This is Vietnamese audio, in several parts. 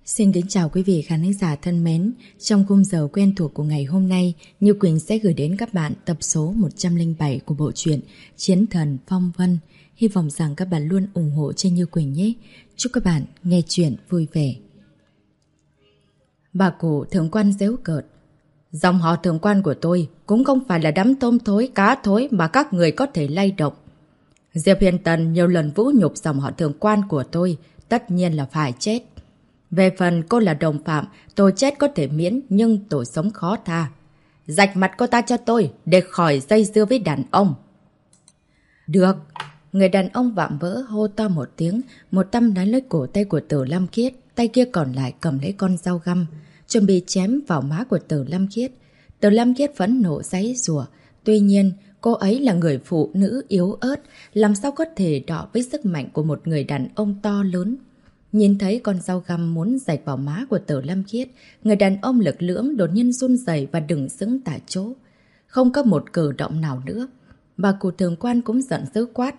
Xin kính chào quý vị khán giả thân mến. Trong khung giờ quen thuộc của ngày hôm nay, Như Quỳnh sẽ gửi đến các bạn tập số 107 của bộ truyện Chiến Thần Phong Vân. Hy vọng rằng các bạn luôn ủng hộ cho Như Quỳnh nhé. Chúc các bạn nghe chuyện vui vẻ. Bà cụ thượng quan giễu cợt: dòng họ thượng quan của tôi cũng không phải là đám tôm thối, cá thối mà các người có thể lay động. Diệp Hiền Tần nhiều lần vũ nhục dòng họ thượng quan của tôi, tất nhiên là phải chết. Về phần cô là đồng phạm, tôi chết có thể miễn nhưng tôi sống khó tha. Rạch mặt cô ta cho tôi để khỏi dây dưa với đàn ông. Được. Người đàn ông vạm vỡ hô to một tiếng, một tay nắm lấy cổ tay của Tử Lam Khiết, tay kia còn lại cầm lấy con dao găm, chuẩn bị chém vào má của Tử Lam Khiết. Tử Lam Khiết phẫn nộ giãy giụa, tuy nhiên cô ấy là người phụ nữ yếu ớt, làm sao có thể đọ với sức mạnh của một người đàn ông to lớn. Nhìn thấy con dao găm muốn rạch vào má của Tử Lam Khiết, người đàn ông lực lưỡng đột nhiên run rẩy và đứng sững tại chỗ, không có một cử động nào nữa. Bà cụ thượng quan cũng giận dữ quát: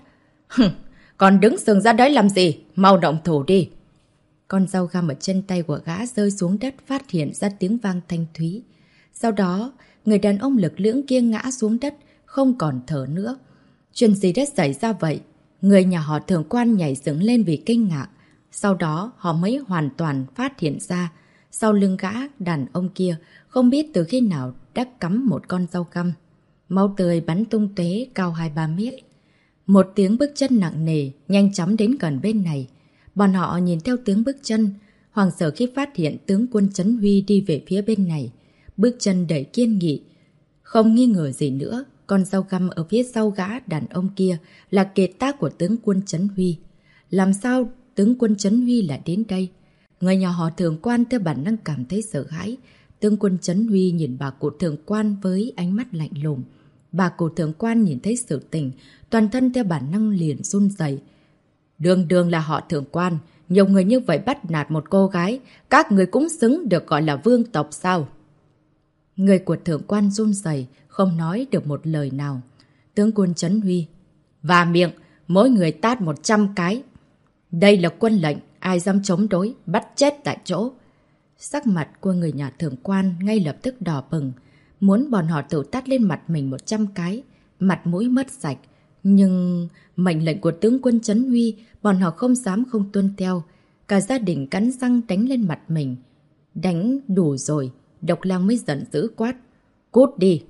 còn đứng sừng ra đấy làm gì? Mau động thủ đi! Con dao găm ở trên tay của gã rơi xuống đất, phát hiện ra tiếng vang thanh thúy. Sau đó, người đàn ông lực lưỡng kia ngã xuống đất, không còn thở nữa. Chuyện gì đã xảy ra vậy? Người nhà họ thượng quan nhảy dựng lên vì kinh ngạc. Sau đó họ mới hoàn toàn phát hiện ra, sau lưng gã đàn ông kia không biết từ khi nào đã cắm một con dao găm. Máu tươi bắn tung tóe cao 2-3 mét. Một tiếng bước chân nặng nề nhanh chóng đến gần bên này. Bọn họ nhìn theo tiếng bước chân, hoảng sợ khi phát hiện tướng quân Trấn Huy đi về phía bên này. Bước chân đầy kiên nghị. Không nghi ngờ gì nữa, con dao găm ở phía sau gã đàn ông kia là kiệt tác của tướng quân Trấn Huy. Làm sao tướng quân Trấn Huy lại đến đây? Người nhà họ thượng quan theo bản năng cảm thấy sợ hãi. Tướng quân Trấn Huy nhìn bà cụ thượng quan với ánh mắt lạnh lùng. Bà cụ thượng quan nhìn thấy sự tình, toàn thân theo bản năng liền run rẩy. Đường là họ thượng quan, nhiều người như vậy bắt nạt một cô gái, các người cũng xứng được gọi là vương tộc sao? Người của thượng quan run rẩy, không nói được một lời nào. Tướng quân Trấn Huy: và miệng, mỗi người tát 100 cái. Đây là quân lệnh, ai dám chống đối, bắt chết tại chỗ. Sắc mặt của người nhà thượng quan ngay lập tức đỏ bừng, muốn bọn họ tự tát lên mặt mình 100 cái, mặt mũi mất sạch. Nhưng mệnh lệnh của tướng quân Trấn Huy, bọn họ không dám không tuân theo. Cả gia đình cắn răng đánh lên mặt mình. Đánh đủ rồi, Độc Lang mới giận dữ quát: cút đi!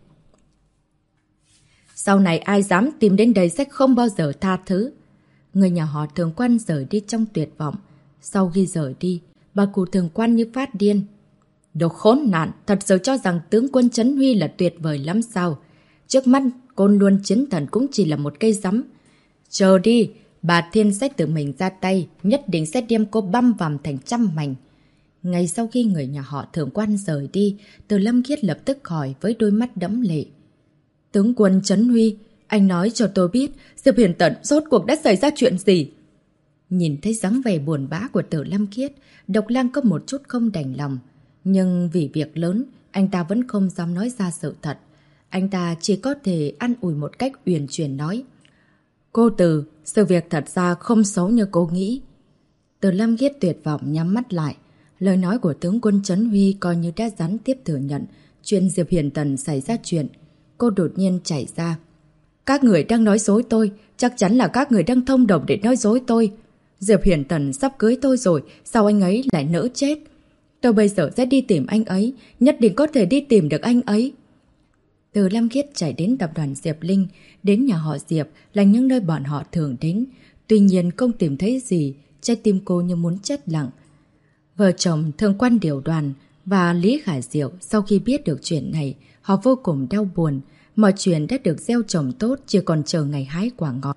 Sau này ai dám tìm đến đây sẽ không bao giờ tha thứ. Người nhà họ thượng quan rời đi trong tuyệt vọng. Sau khi rời đi, bà cụ thượng quan như phát điên: đồ khốn nạn, thật sự cho rằng tướng quân Trấn Huy là tuyệt vời lắm sao? Trước mắt Côn Luân Chiến Thần cũng chỉ là một cây rắm. Chờ đi, bà Thiên sẽ tự mình ra tay, nhất định sẽ đem cô băm vằm thành trăm mảnh. Ngay sau khi người nhà họ thượng quan rời đi, Từ Lâm Khiết lập tức hỏi với đôi mắt đẫm lệ: tướng quân Trấn Huy, anh nói cho tôi biết Diệp Hiền Tần rốt cuộc đã xảy ra chuyện gì? Nhìn thấy dáng vẻ buồn bã của Tử Lâm Khiết, Độc Lang có một chút không đành lòng. Nhưng vì việc lớn, anh ta vẫn không dám nói ra sự thật. Anh ta chỉ có thể an ủi một cách uyển chuyển nói: cô Từ, sự việc thật ra không xấu như cô nghĩ. Tử Lâm Khiết tuyệt vọng nhắm mắt lại. Lời nói của tướng quân Trấn Huy coi như đã gián tiếp thừa nhận chuyện Diệp Hiền Tần xảy ra chuyện. Cô đột nhiên chảy ra: các người đang nói dối tôi, chắc chắn là các người đang thông đồng để nói dối tôi. Diệp Hiền Tần sắp cưới tôi rồi, sao anh ấy lại nỡ chết? Tôi bây giờ sẽ đi tìm anh ấy, nhất định có thể đi tìm được anh ấy. Từ Lam Khiết chạy đến tập đoàn Diệp Linh, đến nhà họ Diệp là những nơi bọn họ thường đến. Tuy nhiên không tìm thấy gì, trái tim cô như muốn chết lặng. Vợ chồng Thượng quan Điều Đoàn và Lý Khả Diệu sau khi biết được chuyện này, họ vô cùng đau buồn. Mọi chuyện đã được gieo trồng tốt, chỉ còn chờ ngày hái quả ngọt.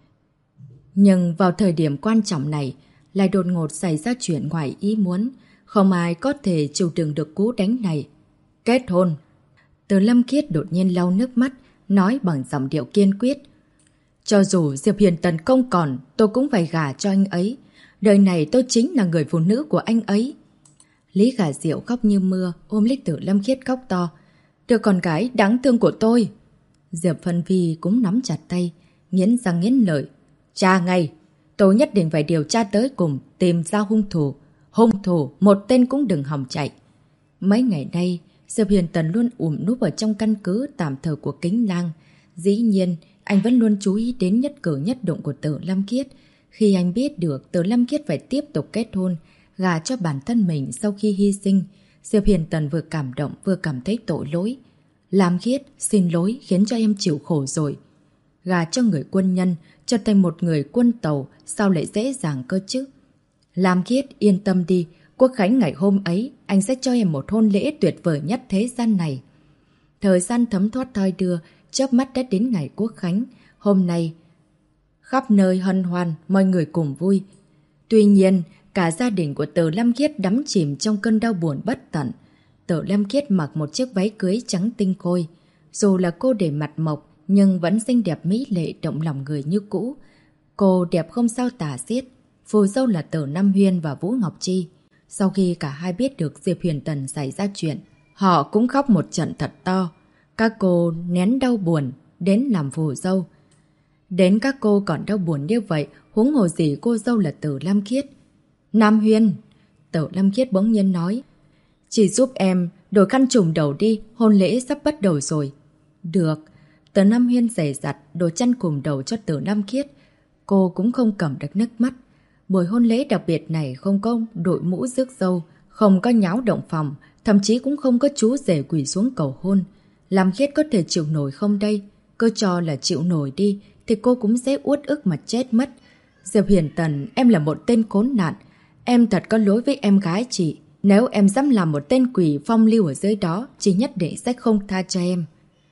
Nhưng vào thời điểm quan trọng này, lại đột ngột xảy ra chuyện ngoài ý muốn. Không ai có thể chịu đựng được cú đánh này. Kết hôn! Từ Lâm Khiết đột nhiên lau nước mắt, nói bằng giọng điệu kiên quyết: cho dù Diệp Hiền Tần không còn, tôi cũng phải gả cho anh ấy. Đời này tôi chính là người phụ nữ của anh ấy. Lý Khả Diệu khóc như mưa, ôm lấy Từ Lâm Khiết khóc to: đứa con gái đáng thương của tôi! Diệp Phân Vi cũng nắm chặt tay, nghiến răng nghiến lợi: tra ngay! Tôi nhất định phải điều tra tới cùng, tìm ra hung thủ. Hung thủ, một tên cũng đừng hòng chạy. Mấy ngày nay, Diệp Huyền Tần luôn núp ở trong căn cứ tạm thời của Kính Lang. Dĩ nhiên, anh vẫn luôn chú ý đến nhất cử nhất động của Tử Lâm Khiết. Khi anh biết được Tử Lâm Khiết phải tiếp tục kết hôn, gả cho bản thân mình sau khi hy sinh, Diệp Huyền Tần vừa cảm động vừa cảm thấy tội lỗi. Lam Khiết, xin lỗi khiến cho em chịu khổ rồi. Gả cho người quân nhân, trở thành một người quân tàu, sao lại dễ dàng cơ chứ? Lam Khiết, yên tâm đi, Quốc khánh ngày hôm ấy, anh sẽ cho em một hôn lễ tuyệt vời nhất thế gian này. Thời gian thấm thoát thoi đưa, chớp mắt đã đến ngày Quốc khánh. Hôm nay, khắp nơi hân hoan, mọi người cùng vui. Tuy nhiên, cả gia đình của Tử Lâm Khiết đắm chìm trong cơn đau buồn bất tận. Tử Lâm Khiết mặc một chiếc váy cưới trắng tinh khôi. Dù là cô để mặt mộc, nhưng vẫn xinh đẹp mỹ lệ động lòng người như cũ. Cô đẹp không sao tả xiết. Phù dâu là Tử Nam Huyên và Vũ Ngọc Chi. Sau khi cả hai biết được Diệp Huyền Tần xảy ra chuyện, họ cũng khóc một trận thật to. Các cô nén đau buồn, đến làm phù dâu. Đến các cô còn đau buồn như vậy, huống hồ gì cô dâu là Tử Lâm Khiết. Nam Huyên, Tử Lâm Khiết bỗng nhiên nói, chỉ giúp em đổi khăn trùm đầu đi, hôn lễ sắp bắt đầu rồi. Được. Tử Nam Huyên giày giặt, đổi chăn cùm đầu cho Tử Lâm Khiết. Cô cũng không cầm được nước mắt. Buổi hôn lễ đặc biệt này không có đội mũ rước dâu, không có nháo động phòng, thậm chí cũng không có chú rể quỳ xuống cầu hôn. Lam Khiết có thể chịu nổi không đây? Cứ cho là chịu nổi đi, thì cô cũng sẽ uất ức mà chết mất. Diệp Huyền Tần, em là một tên khốn nạn. Em thật có lỗi với em gái chị. Nếu em dám làm một tên quỷ phong lưu ở dưới đó, chị nhất định sẽ không tha cho em.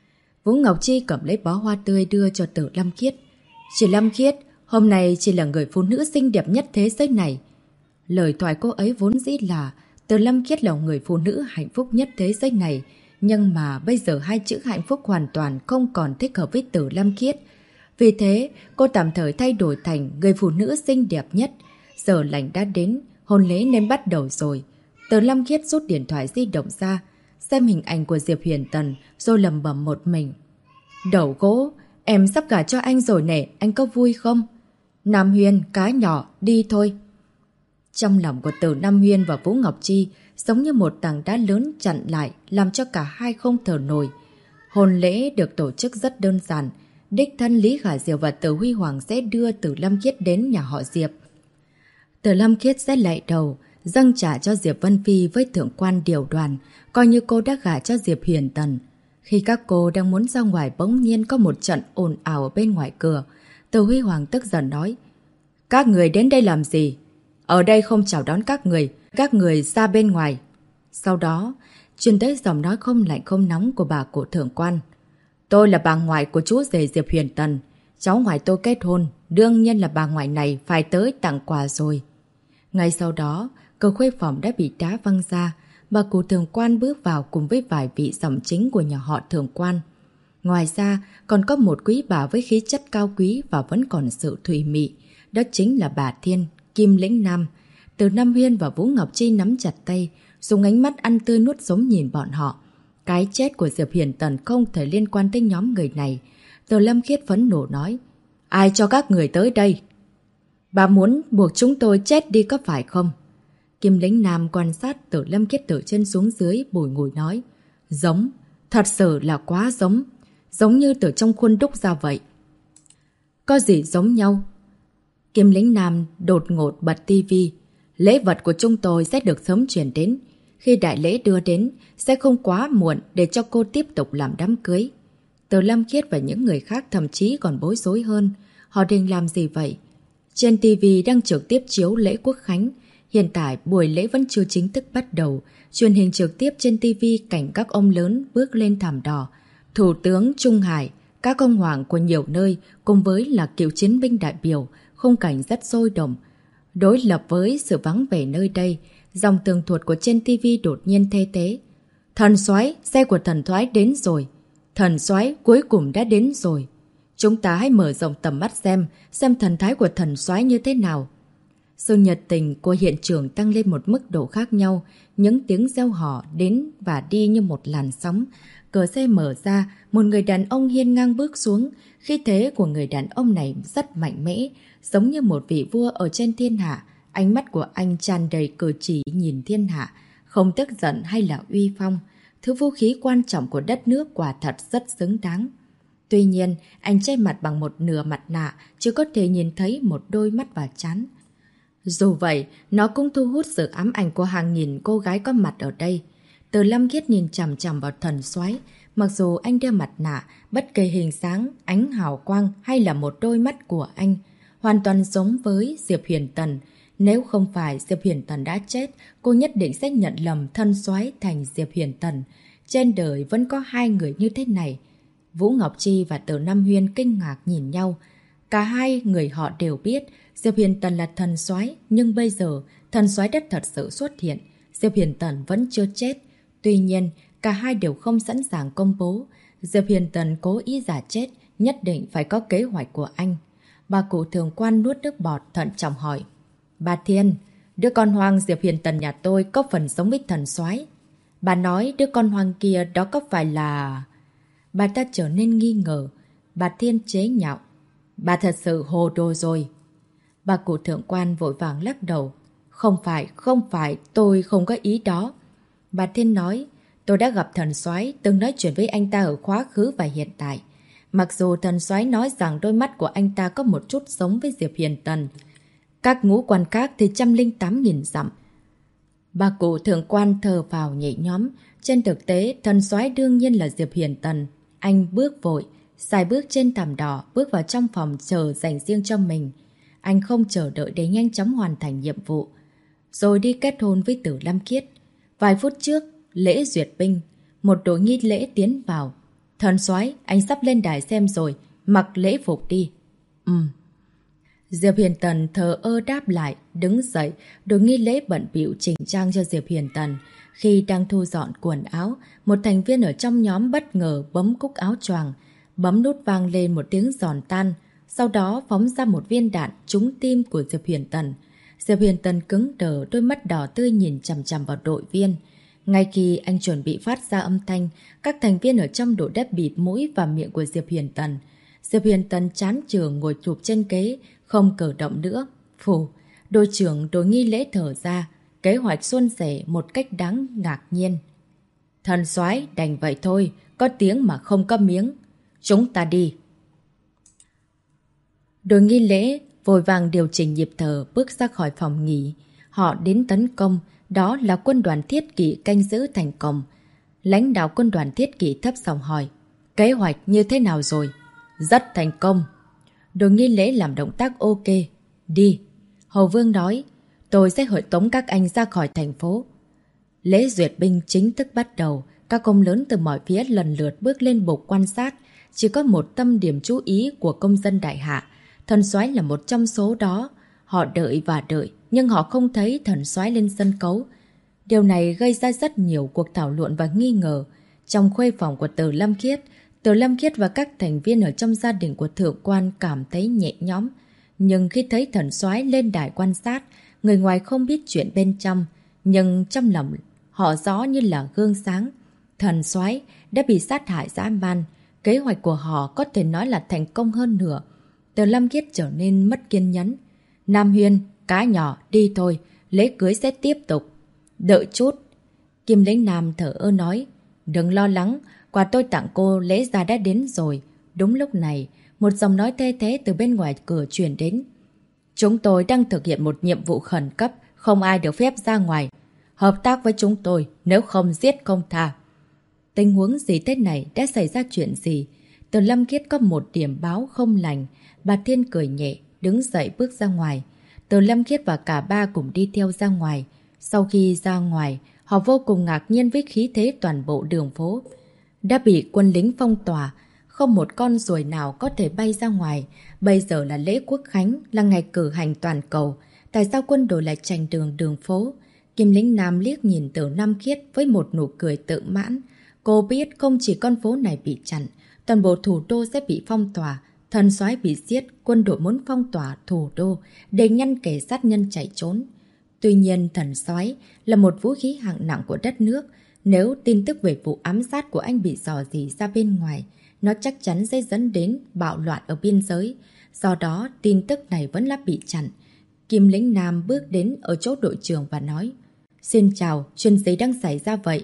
Vũ Ngọc Chi cầm lấy bó hoa tươi đưa cho Tử Lâm Khiết. Chị Lâm Khiết, hôm nay chị là người phụ nữ xinh đẹp nhất thế giới này. Lời thoại cô ấy vốn dĩ là Tử Lâm Khiết là người phụ nữ hạnh phúc nhất thế giới này. Nhưng mà bây giờ hai chữ hạnh phúc hoàn toàn không còn thích hợp với Tử Lâm Khiết. Vì thế, cô tạm thời thay đổi thành người phụ nữ xinh đẹp nhất. Giờ lành đã đến, hôn lễ nên bắt đầu rồi. Tử Lâm Khiết rút điện thoại di động ra, xem hình ảnh của Diệp Huyền Tần, rồi lầm bầm một mình. Đầu gỗ, em sắp gả cho anh rồi nè, anh có vui không? Nam Huyên, cá nhỏ, đi thôi. Trong lòng của Tử Nam Huyên và Vũ Ngọc Chi giống như một tảng đá lớn chặn lại, làm cho cả hai không thở nổi. Hôn lễ được tổ chức rất đơn giản. Đích thân Lý Khả Diệu và Tử Huy Hoàng sẽ đưa Tử Lâm Khiết đến nhà họ Diệp. Tử Lâm Khiết sẽ lạy đầu, dâng trả cho Diệp Vân Phi với thượng quan điều đoàn, coi như cô đã gả cho Diệp Huyền Tần. Khi các cô đang muốn ra ngoài, bỗng nhiên có một trận ồn ào ở bên ngoài cửa. Tử Huy Hoàng tức giận nói, các người đến đây làm gì? Ở đây không chào đón các người ra bên ngoài. Sau đó, truyền tới giọng nói không lạnh không nóng của bà cụ thượng quan. Tôi là bà ngoại của chú rể Diệp Huyền Tần. Cháu ngoại tôi kết hôn, đương nhiên là bà ngoại này phải tới tặng quà rồi. Ngay sau đó, cửa khuê phòng đã bị đá văng ra. Bà cụ thượng quan bước vào cùng với vài vị dòng chính của nhà họ thượng quan. Ngoài ra, còn có một quý bà với khí chất cao quý và vẫn còn sự thùy mị. Đó chính là bà Thiên, Kim Lĩnh Nam. Từ Nam Huyên và Vũ Ngọc Chi nắm chặt tay, dùng ánh mắt ăn tươi nuốt sống nhìn bọn họ. Cái chết của Diệp Huyền Tần không thể liên quan tới nhóm người này. Từ Lâm Khiết phẫn nộ nói, ai cho các người tới đây? Bà muốn buộc chúng tôi chết đi có phải không? Kim Lĩnh Nam quan sát Từ Lâm Khiết từ trên xuống dưới, bùi ngùi nói, giống, thật sự là quá giống, giống như từ trong khuôn đúc ra vậy. Có gì giống nhau? Kim Lĩnh Nam đột ngột bật tivi. Lễ vật của chúng tôi sẽ được sớm chuyển đến. Khi đại lễ đưa đến, sẽ không quá muộn để cho cô tiếp tục làm đám cưới. Từ Lâm Khiết và những người khác thậm chí còn bối rối hơn. Họ định làm gì vậy? Trên TV đang trực tiếp chiếu lễ Quốc khánh. Hiện tại buổi lễ vẫn chưa chính thức bắt đầu. Truyền hình trực tiếp trên TV cảnh các ông lớn bước lên thảm đỏ. Thủ tướng Trung Hải, các ông hoàng của nhiều nơi cùng với là cựu chiến binh đại biểu, khung cảnh rất sôi động. Đối lập với sự vắng vẻ nơi đây, dòng tường thuật của trên TV đột nhiên thê tế. Thần soái, xe của thần soái đến rồi. Thần soái cuối cùng đã đến rồi. Chúng ta hãy mở rộng tầm mắt xem thần thái của thần soái như thế nào. Sự nhiệt tình của hiện trường tăng lên một mức độ khác nhau, những tiếng reo hò đến và đi như một làn sóng. Cửa xe mở ra, một người đàn ông hiên ngang bước xuống. Khí thế của người đàn ông này rất mạnh mẽ, giống như một vị vua ở trên thiên hạ, Ánh mắt của anh tràn đầy cử chỉ nhìn thiên hạ, không tức giận hay là uy phong. Thứ vũ khí quan trọng của đất nước quả thật rất xứng đáng. Tuy nhiên, anh che mặt bằng một nửa mặt nạ, chứ có thể nhìn thấy một đôi mắt và trán. Dù vậy, nó cũng thu hút sự ám ảnh của hàng nghìn cô gái có mặt ở đây. Từ Lâm Khiết nhìn chằm chằm vào Thần Soái, mặc dù anh đeo mặt nạ, bất kể hình dáng, ánh hào quang hay là một đôi mắt của anh, hoàn toàn giống với Diệp Huyền Tần. Nếu không phải Diệp Huyền Tần đã chết, cô nhất định sẽ nhận lầm Thần Soái thành Diệp Huyền Tần. Trên đời vẫn có hai người như thế này. Vũ Ngọc Chi và Từ Nam Huyên kinh ngạc nhìn nhau. Cả hai người họ đều biết Diệp Huyền Tần là thần soái, nhưng bây giờ thần soái đã thật sự xuất hiện. Diệp Huyền Tần vẫn chưa chết. Tuy nhiên, cả hai đều không sẵn sàng công bố. Diệp Huyền Tần cố ý giả chết, nhất định phải có kế hoạch của anh. Bà cụ thường quan nuốt nước bọt thận trọng hỏi. Bà Thiên, đứa con hoang Diệp Huyền Tần nhà tôi có phần giống với thần soái. Bà nói đứa con hoang kia đó có phải là... Bà ta trở nên nghi ngờ. Bà Thiên chế nhạo. Bà thật sự hồ đồ rồi. Bà cụ thượng quan vội vàng lắc đầu. Không phải, tôi không có ý đó. Bà Thiên nói, tôi đã gặp thần soái, từng nói chuyện với anh ta ở quá khứ và hiện tại. Mặc dù thần soái nói rằng đôi mắt của anh ta có một chút giống với Diệp Huyền Tần, các ngũ quan khác thì 108.000 dặm. Bà cụ thượng quan thở vào nhẹ nhõm. Trên thực tế, thần soái đương nhiên là Diệp Huyền Tần. Anh bước vội, xài bước trên thảm đỏ, bước vào trong phòng chờ dành riêng cho mình. Anh không chờ đợi để nhanh chóng hoàn thành nhiệm vụ, rồi đi kết hôn với Tử Lâm Khiết. Vài phút trước, lễ duyệt binh, một đội nghi lễ tiến vào. Thần soái, anh sắp lên đài xem rồi, mặc lễ phục đi. Diệp Huyền Tần thờ ơ đáp lại, đứng dậy, đội nghi lễ bận bịu chỉnh trang cho Diệp Huyền Tần. Khi đang thu dọn quần áo, một thành viên ở trong nhóm bất ngờ bấm cúc áo choàng, bấm nút vang lên một tiếng giòn tan, sau đó phóng ra một viên đạn trúng tim của Diệp Huyền Tần. Diệp Huyền Tần cứng đờ, đôi mắt đỏ tươi nhìn chằm chằm vào đội viên. Ngay khi anh chuẩn bị phát ra âm thanh, các thành viên ở trong đội đã bịt mũi và miệng của Diệp Huyền Tần. Diệp Huyền Tần chán chường ngồi chụp trên ghế, không cử động nữa. Phù, đội trưởng đội nghi lễ thở ra, kế hoạch suôn sẻ một cách đáng ngạc nhiên. Thần soái, đành vậy thôi, có tiếng mà không có miếng. Chúng ta đi. Đội nghi lễ vội vàng điều chỉnh nhịp thở, bước ra khỏi phòng nghỉ. Họ đến tấn công, đó là quân đoàn thiết kỵ canh giữ thành công. Lãnh đạo quân đoàn thiết kỵ thấp giọng hỏi, kế hoạch như thế nào rồi? Rất thành công. Đội nghi lễ làm động tác ok. Đi. Hầu Vương nói, tôi sẽ hội tống các anh ra khỏi thành phố. Lễ duyệt binh chính thức bắt đầu. Các công lớn từ mọi phía lần lượt bước lên bục quan sát. Chỉ có một tâm điểm chú ý của công dân đại hạ. Thần soái là một trong số đó. Họ đợi và đợi, nhưng họ không thấy thần soái lên sân khấu. Điều này gây ra rất nhiều cuộc thảo luận và nghi ngờ. Trong khuê phòng của Từ Lâm Khiết và các thành viên ở trong gia đình của thượng quan cảm thấy nhẹ nhõm. Nhưng khi thấy thần soái lên đài quan sát, người ngoài không biết chuyện bên trong, nhưng trong lòng họ rõ như là gương sáng. Thần soái đã bị sát hại dã man. Kế hoạch của họ có thể nói là thành công hơn nữa. Từ Lâm Khiết trở nên mất kiên nhẫn. Nam Huyên, cá nhỏ, đi thôi, lễ cưới sẽ tiếp tục. Đợi chút. Kim Lĩnh Nam thở ơ nói, đừng lo lắng, quà tôi tặng cô lễ gia đã đến rồi. Đúng lúc này, một giọng nói thê thế từ bên ngoài cửa truyền đến. Chúng tôi đang thực hiện một nhiệm vụ khẩn cấp, không ai được phép ra ngoài. Hợp tác với chúng tôi, nếu không giết không tha. Tình huống gì thế này, đã xảy ra chuyện gì? Từ Lâm Khiết có một điểm báo không lành. Bà Thiên cười nhẹ, đứng dậy bước ra ngoài. Từ Lâm Khiết và cả ba cùng đi theo ra ngoài. Sau khi ra ngoài, họ vô cùng ngạc nhiên với khí thế toàn bộ đường phố. Đã bị quân lính phong tỏa, không một con ruồi nào có thể bay ra ngoài. Bây giờ là lễ quốc khánh, là ngày cử hành toàn cầu. Tại sao quân đội lại tranh đường phố? Kim Lĩnh Nam liếc nhìn Từ Nam Khiết với một nụ cười tự mãn. Cô biết không chỉ con phố này bị chặn, toàn bộ thủ đô sẽ bị phong tỏa. Thần soái bị giết, quân đội muốn phong tỏa thủ đô để ngăn kẻ sát nhân chạy trốn. Tuy nhiên, thần soái là một vũ khí hạng nặng của đất nước. Nếu tin tức về vụ ám sát của anh bị rò rỉ ra bên ngoài, nó chắc chắn sẽ dẫn đến bạo loạn ở biên giới. Do đó, tin tức này vẫn là bị chặn. Kim Lĩnh Nam bước đến ở chỗ đội trưởng và nói: Xin chào, chuyện gì đang xảy ra vậy?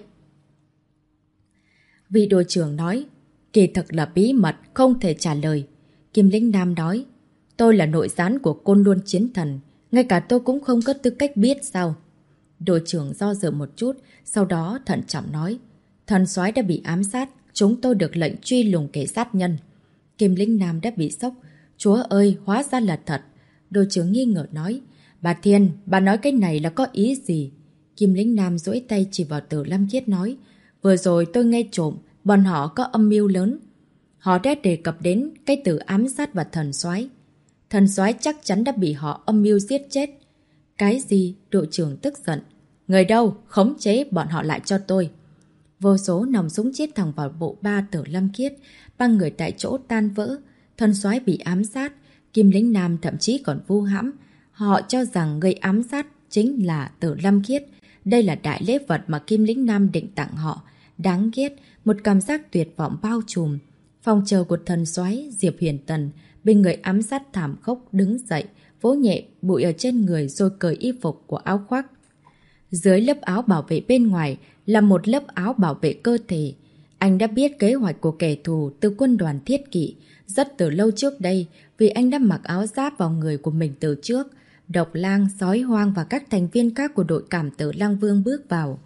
Vị đội trưởng nói: Kỳ thực là bí mật, không thể trả lời. Kim Lĩnh Nam nói: Tôi là nội gián của Côn Luân Chiến Thần, ngay cả tôi cũng không có tư cách biết sao? Đội trưởng do dự một chút, sau đó thận trọng nói: Thần soái đã bị ám sát, chúng tôi được lệnh truy lùng kẻ sát nhân. Kim Lĩnh Nam đã bị sốc. Chúa ơi, hóa ra là thật. Đội trưởng nghi ngờ nói: Bà Thiên, bà nói cái này là có ý gì? Kim Lĩnh Nam duỗi tay chỉ vào Tử Lâm Khiết nói: Vừa rồi tôi nghe trộm, bọn họ có âm mưu lớn. Họ đã đề cập đến cái từ ám sát và thần soái. Thần soái chắc chắn đã bị họ âm mưu giết chết. Cái gì? Đội trưởng tức giận. Người đâu? Khống chế bọn họ lại cho tôi. Vô số nòng súng chĩa thẳng vào bộ ba Tử Lâm Khiết, ba người tại chỗ tan vỡ. Thần soái bị ám sát. Kim Lĩnh Nam thậm chí còn vu hãm. Họ cho rằng người ám sát chính là Tử Lâm Khiết. Đây là đại lễ vật mà Kim Lĩnh Nam định tặng họ. Đáng ghét, một cảm giác tuyệt vọng bao trùm. Phòng chờ của thần soái Diệp Huyền Tần bên người ám sát thảm khốc đứng dậy, vỗ nhẹ bụi ở trên người rồi cởi y phục của áo khoác. Dưới lớp áo bảo vệ bên ngoài là một lớp áo bảo vệ cơ thể. Anh đã biết kế hoạch của kẻ thù từ quân đoàn Thiết Kỵ rất từ lâu trước đây, vì anh đã mặc áo giáp vào người của mình từ trước. Độc Lang, Sói Hoang và các thành viên khác của đội cảm tử Lang Vương bước vào.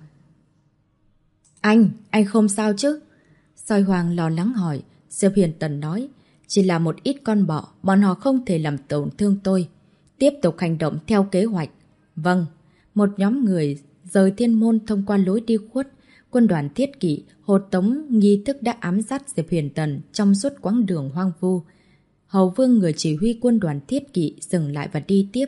Anh không sao chứ? Sói Hoang lo lắng hỏi. Diệp Huyền Tần nói: Chỉ là một ít con bọ, bọn họ không thể làm tổn thương tôi. Tiếp tục hành động theo kế hoạch. Vâng. Một nhóm người rời thiên môn thông qua lối đi khuất. Quân đoàn Thiết Kỵ hộ tống nghi thức đã ám sát Diệp Huyền Tần trong suốt quãng đường hoang vu. Hầu Vương, người chỉ huy quân đoàn Thiết Kỵ, dừng lại và đi tiếp.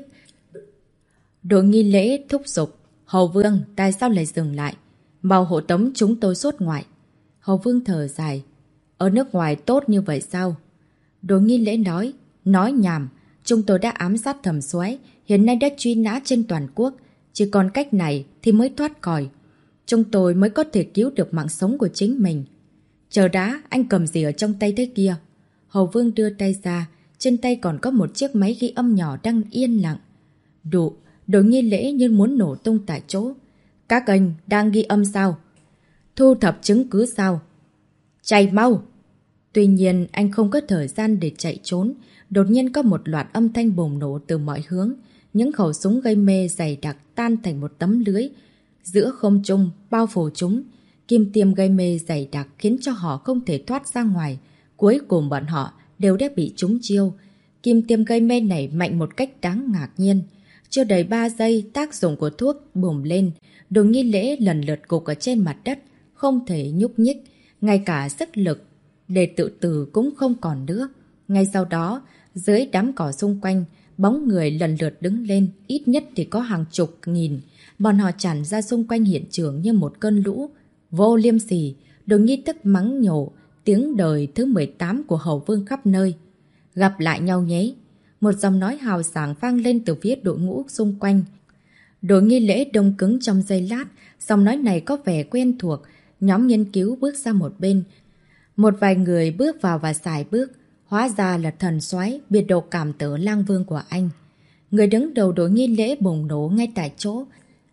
Đội nghi lễ thúc giục: Hầu Vương, tại sao lại dừng lại? Mau hộ tống chúng tôi xuất ngoại. Hầu Vương thở dài: Ở nước ngoài tốt như vậy sao? Đội nghi lễ nói nhảm. Chúng tôi đã ám sát Thẩm Soái, hiện nay đã truy nã trên toàn quốc. Chỉ còn cách này thì mới thoát khỏi. Chúng tôi mới có thể cứu được mạng sống của chính mình. Chờ đã, anh cầm gì ở trong tay thế kia? Hầu Vương đưa tay ra, trên tay còn có một chiếc máy ghi âm nhỏ đang yên lặng. Đủ, đội nghi lễ như muốn nổ tung tại chỗ. Các anh đang ghi âm sao? Thu thập chứng cứ sao? Chạy mau! Tuy nhiên anh không có thời gian để chạy trốn. Đột nhiên có một loạt âm thanh bùng nổ từ mọi hướng. Những khẩu súng gây mê dày đặc tan thành một tấm lưới giữa không trung bao phủ chúng. Kim tiêm gây mê dày đặc khiến cho họ không thể thoát ra ngoài. Cuối cùng bọn họ đều đã bị trúng chiêu. Kim tiêm gây mê này mạnh một cách đáng ngạc nhiên. Chưa đầy 3 giây, tác dụng của thuốc bùng lên. Đội nghi lễ lần lượt gục ở trên mặt đất, không thể nhúc nhích. Ngay cả sức lực để tự tử cũng không còn nữa. Ngay sau đó, dưới đám cỏ xung quanh, bóng người lần lượt đứng lên, ít nhất thì có hàng chục nghìn. Bọn họ tràn ra xung quanh hiện trường như một cơn lũ vô liêm sỉ. Đội nghi thức mắng nhổ tiếng đời thứ 18 của Hầu Vương khắp nơi. Gặp lại nhau nhé. Một giọng nói hào sảng vang lên từ phía đội ngũ xung quanh. Đội nghi lễ đông cứng trong giây lát. Giọng nói này có vẻ quen thuộc. Nhóm nghiên cứu bước ra một bên. Một vài người bước vào và xài bước. Hóa ra là thần soái biệt đồ cảm tử Lang Vương của anh. Người đứng đầu đội nghi lễ bùng nổ ngay tại chỗ.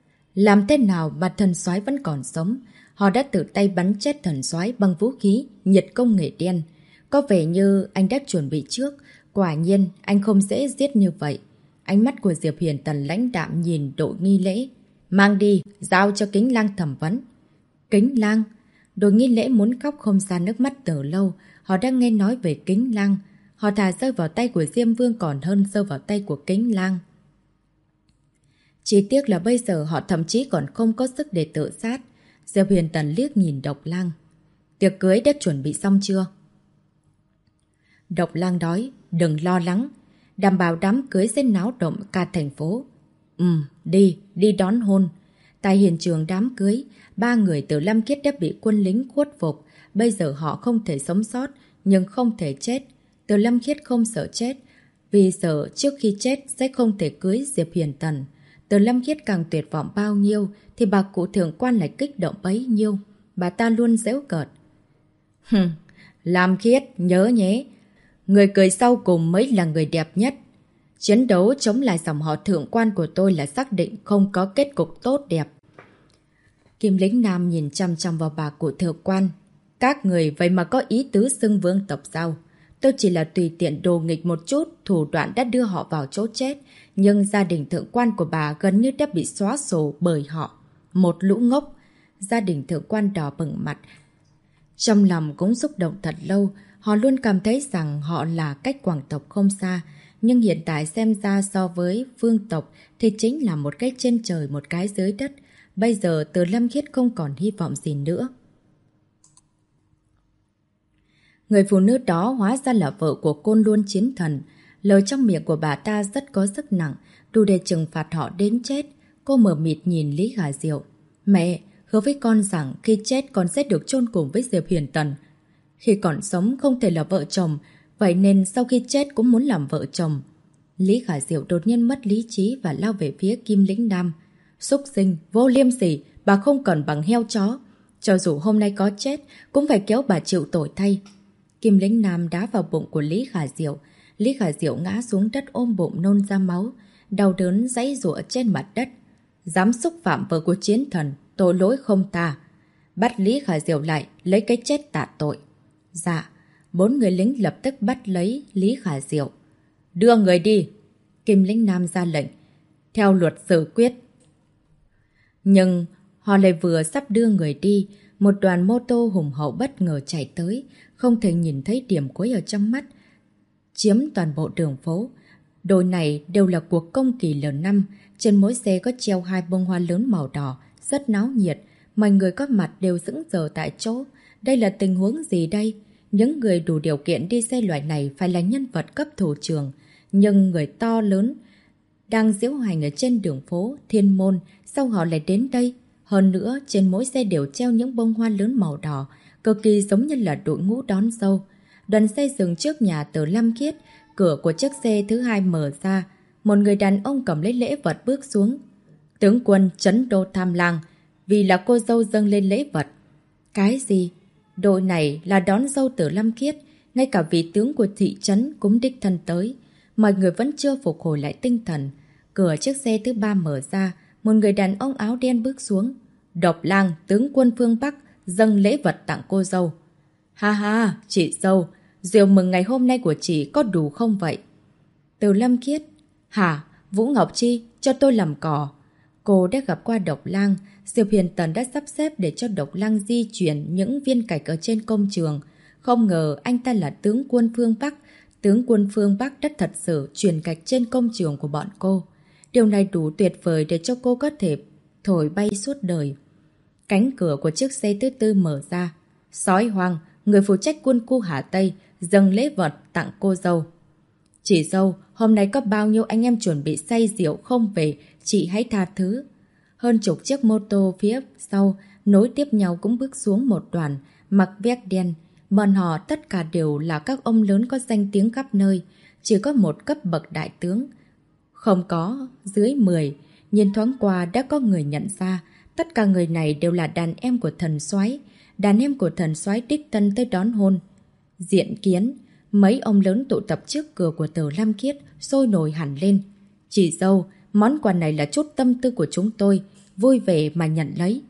Làm thế nào mà thần soái vẫn còn sống? Họ đã tự tay bắn chết thần soái bằng vũ khí nhiệt công nghệ đen. Có vẻ như anh đã chuẩn bị trước. Quả nhiên anh không dễ giết như vậy. Ánh mắt của Diệp Huyền Tần lãnh đạm nhìn đội nghi lễ. Mang đi, giao cho Kính Lang thẩm vấn. Kính Lang? Đội nghi lễ muốn khóc không ra nước mắt từ lâu. Họ đang nghe nói về Kính Lang. Họ thà rơi vào tay của Diêm Vương còn hơn rơi vào tay của Kính Lang. Chỉ tiếc là bây giờ họ thậm chí còn không có sức để tự sát. Diệp Huyền Tần liếc nhìn Độc Lang. Tiệc cưới đã chuẩn bị xong chưa? Độc Lang nói, đừng lo lắng. Đảm bảo đám cưới sẽ náo động cả thành phố. Đi đón hôn. Tại hiện trường đám cưới, 3 người từ Lâm Khiết đã bị quân lính khuất phục. Bây giờ họ không thể sống sót, nhưng không thể chết. Từ Lâm Khiết không sợ chết, vì sợ trước khi chết sẽ không thể cưới Diệp Huyền Tần. Từ Lâm Khiết càng tuyệt vọng bao nhiêu, thì bà cụ thượng quan lại kích động bấy nhiêu. Bà ta luôn giễu cợt. Lâm Khiết, nhớ nhé. Người cười sau cùng mới là người đẹp nhất. Chiến đấu chống lại dòng họ thượng quan của tôi là xác định không có kết cục tốt đẹp. Kim Lĩnh Nam nhìn chăm chăm vào bà cụ thượng quan. Các người vậy mà có ý tứ xưng vương tộc sao? Tôi chỉ là tùy tiện đồ nghịch một chút, thủ đoạn đã đưa họ vào chỗ chết. Nhưng gia đình thượng quan của bà gần như đã bị xóa sổ bởi họ. Một lũ ngốc. Gia đình thượng quan đỏ bừng mặt. Trong lòng cũng xúc động thật lâu. Họ luôn cảm thấy rằng họ là cách hoàng tộc không xa. Nhưng hiện tại xem ra so với vương tộc thì chính là một cái trên trời một cái dưới đất. Bây giờ Từ Lâm Khiết không còn hy vọng gì nữa. Người phụ nữ đó hóa ra là vợ của Côn Luân Chiến Thần. Lời trong miệng của bà ta rất có sức nặng, đủ để trừng phạt họ đến chết. Cô mờ mịt nhìn Lý Khả Diệu. Mẹ, hứa với con rằng khi chết con sẽ được chôn cùng với Diệp Huyền Tần. Khi còn sống không thể là vợ chồng, vậy nên sau khi chết cũng muốn làm vợ chồng. Lý Khả Diệu đột nhiên mất lý trí và lao về phía Kim Lĩnh Nam. Súc sinh, vô liêm sỉ, bà không cần bằng heo chó. Cho dù hôm nay có chết, cũng phải kéo bà chịu tội thay. Kim Lĩnh Nam đá vào bụng của Lý Khả Diệu. Lý Khả Diệu ngã xuống đất ôm bụng nôn ra máu, đau đớn giãy giụa trên mặt đất. Dám xúc phạm vợ của Chiến Thần, tội lỗi không tha. Bắt Lý Khả Diệu lại, lấy cái chết tạ tội. Dạ, 4 người lính lập tức bắt lấy Lý Khả Diệu. Đưa người đi. Kim Lĩnh Nam ra lệnh. Theo luật xử quyết. Nhưng họ lại vừa sắp đưa người đi, một đoàn mô tô hùng hậu bất ngờ chạy tới, không thể nhìn thấy điểm cuối ở trong mắt, chiếm toàn bộ đường phố. Đôi này đều là cuộc công kỳ L5, trên mỗi xe có treo 2 bông hoa lớn màu đỏ, rất náo nhiệt, mọi người có mặt đều sững sờ tại chỗ. Đây là tình huống gì đây? Những người đủ điều kiện đi xe loại này phải là nhân vật cấp thủ trưởng, nhưng người to lớn đang diễu hành ở trên đường phố Thiên Môn, sao họ lại đến đây? Hơn nữa, trên mỗi xe đều treo những bông hoa lớn màu đỏ, cực kỳ giống như là đội ngũ đón dâu. Đoàn xe dừng trước nhà Từ Lâm Khiết, cửa của chiếc xe thứ 2 mở ra, một người đàn ông cầm lấy lễ vật bước xuống. Tướng quân Trấn Đô Tham Lang, vì là cô dâu dâng lên lễ vật. Cái gì? Đội này là đón dâu Từ Lâm Khiết, ngay cả vị tướng của thị trấn cũng đích thân tới. Mọi người vẫn chưa phục hồi lại tinh thần. Cửa chiếc xe thứ 3 mở ra, một người đàn ông áo đen bước xuống. Độc Lang, tướng quân phương Bắc, dâng lễ vật tặng cô dâu. Ha ha, chị dâu, rượu mừng ngày hôm nay của chị có đủ không vậy? Từ Lâm Khiết. Hả? Vũ Ngọc Chi, cho tôi làm cỏ. Cô đã gặp qua Độc Lang. Diệp Huyền Tần đã sắp xếp để cho Độc Lang di chuyển những viên gạch ở trên công trường. Không ngờ anh ta là tướng quân phương Bắc. Tướng quân phương Bắc đã thật sự chuyển gạch trên công trường của bọn cô. Điều này đủ tuyệt vời để cho cô có thể thổi bay suốt đời. Cánh cửa của chiếc xe thứ 4 mở ra. Sói Hoang, người phụ trách quân khu Hà Tây, dâng lễ vật tặng cô dâu. Chị dâu, hôm nay có bao nhiêu anh em chuẩn bị say rượu không về, chị hãy tha thứ. Hơn chục chiếc mô tô phía sau nối tiếp nhau cũng bước xuống một đoàn, mặc vest đen. Bọn họ tất cả đều là các ông lớn có danh tiếng khắp nơi, chỉ có một cấp bậc đại tướng. Không có, dưới 10, nhìn thoáng qua đã có người nhận ra, tất cả người này đều là đàn em của thần soái, đàn em của thần soái đích thân tới đón hôn. Diện Kiến, mấy ông lớn tụ tập trước cửa của Từ Lâm Khiết, sôi nổi hẳn lên. Chị dâu, món quà này là chút tâm tư của chúng tôi, vui vẻ mà nhận lấy.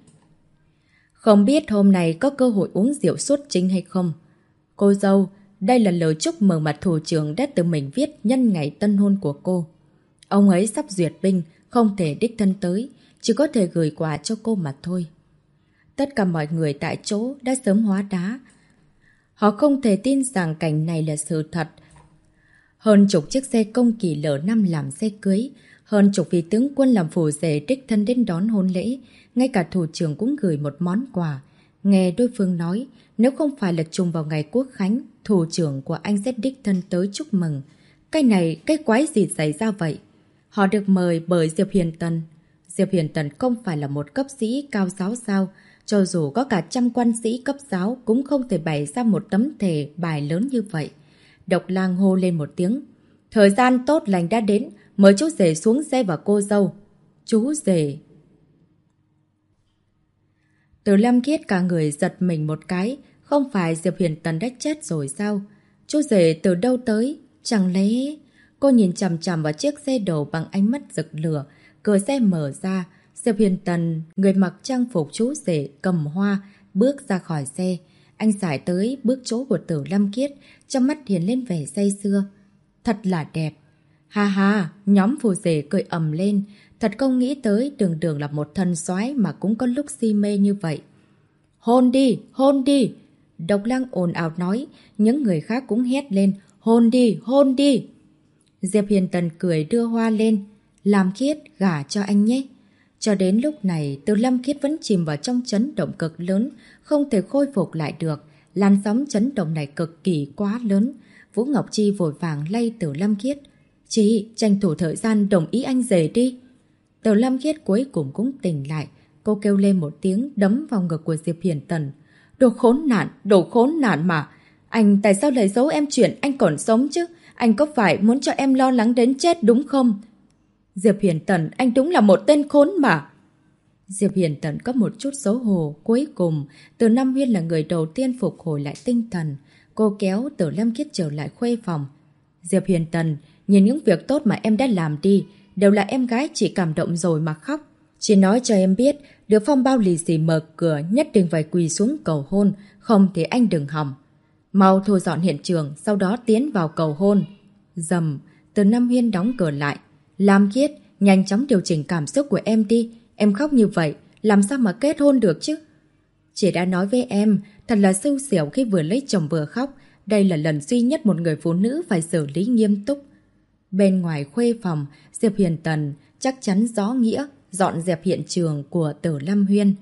Không biết hôm nay có cơ hội uống rượu suốt chính hay không? Cô dâu, đây là lời chúc mừng mà thủ trưởng đã tự mình viết nhân ngày tân hôn của cô. Ông ấy sắp duyệt binh, không thể đích thân tới, chỉ có thể gửi quà cho cô mà thôi. Tất cả mọi người tại chỗ đã sớm hóa đá. Họ không thể tin rằng cảnh này là sự thật. Hơn chục chiếc xe công kỳ L5 làm xe cưới, hơn chục vị tướng quân làm phù rể đích thân đến đón hôn lễ, ngay cả thủ trưởng cũng gửi một món quà. Nghe đối phương nói, nếu không phải là trùng vào ngày Quốc Khánh, thủ trưởng của anh sẽ đích thân tới chúc mừng. Cái này, cái quái gì xảy ra vậy? Họ được mời bởi Diệp Huyền Tần. Diệp Huyền Tần không phải là một cấp sĩ cao giáo sao, cho dù có cả trăm quan sĩ cấp giáo cũng không thể bày ra một tấm thề bài lớn như vậy. Độc Lang hô lên một tiếng. Thời gian tốt lành đã đến, mời chú rể xuống xe và cô dâu. Chú rể. Từ Lâm Khiết cả người giật mình một cái, không phải Diệp Huyền Tần đã chết rồi sao? Chú rể từ đâu tới? Chẳng lẽ... Cô nhìn chằm chằm vào chiếc xe đổ bằng ánh mắt rực lửa. Cửa xe mở ra. Diệp Huyền Tần, người mặc trang phục chú rể cầm hoa, bước ra khỏi xe. Anh sải tới bước chỗ của Tử Lâm Kiết, trong mắt hiện lên vẻ say sưa. Thật là đẹp. Ha ha, nhóm phù rể cười ầm lên. Thật không nghĩ tới đường đường là một thần soái mà cũng có lúc si mê như vậy. Hôn đi, hôn đi. Độc Lăng ồn ào nói, những người khác cũng hét lên, hôn đi, hôn đi. Diệp Huyền Tần cười đưa hoa lên, làm Khiết gả cho anh nhé. Cho đến lúc này, Từ Lâm Khiết vẫn chìm vào trong chấn động cực lớn, không thể khôi phục lại được. Làn sóng chấn động này cực kỳ quá lớn. Vũ Ngọc Chi vội vàng lay Từ Lâm Khiết. Chị, tranh thủ thời gian đồng ý anh rể đi. Từ Lâm Khiết cuối cùng cũng tỉnh lại. Cô kêu lên một tiếng đấm vào ngực của Diệp Huyền Tần. Đồ khốn nạn mà. Anh tại sao lại giấu em chuyện anh còn sống chứ? Anh có phải muốn cho em lo lắng đến chết đúng không? Diệp Huyền Tần, anh đúng là một tên khốn mà. Diệp Huyền Tần có một chút xấu hổ. Cuối cùng, Từ Nam Huyên là người đầu tiên phục hồi lại tinh thần. Cô kéo Từ Lâm Khiết trở lại khuê phòng. Diệp Huyền Tần, nhìn những việc tốt mà em đã làm đi, đều là em gái chỉ cảm động rồi mà khóc. Chỉ nói cho em biết, đứa Phong bao lì xì mở cửa nhất định phải quỳ xuống cầu hôn, không thì anh đừng hòng. Mau thu dọn hiện trường, sau đó tiến vào cầu hôn. Dầm, Từ Nam Huyên đóng cửa lại. Lam Khiết, nhanh chóng điều chỉnh cảm xúc của em đi. Em khóc như vậy, làm sao mà kết hôn được chứ? Chị đã nói với em, thật là xui xẻo khi vừa lấy chồng vừa khóc. Đây là lần duy nhất một người phụ nữ phải xử lý nghiêm túc. Bên ngoài khuê phòng, Diệp Huyền Tần chắc chắn rõ nghĩa dọn dẹp hiện trường của Tử Lâm Huyên.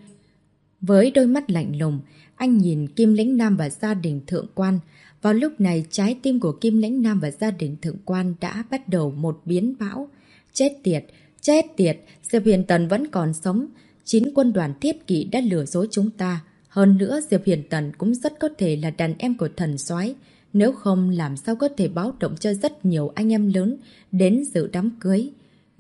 Với đôi mắt lạnh lùng, anh nhìn Kim Lĩnh Nam và gia đình thượng quan. Vào lúc này, trái tim của Kim Lĩnh Nam và gia đình thượng quan đã bắt đầu một biến bão. Chết tiệt, Diệp Huyền Tần vẫn còn sống. 9 quân đoàn thiết kỵ đã lừa dối chúng ta. Hơn nữa, Diệp Huyền Tần cũng rất có thể là đàn em của thần soái. Nếu không, làm sao có thể báo động cho rất nhiều anh em lớn đến dự đám cưới.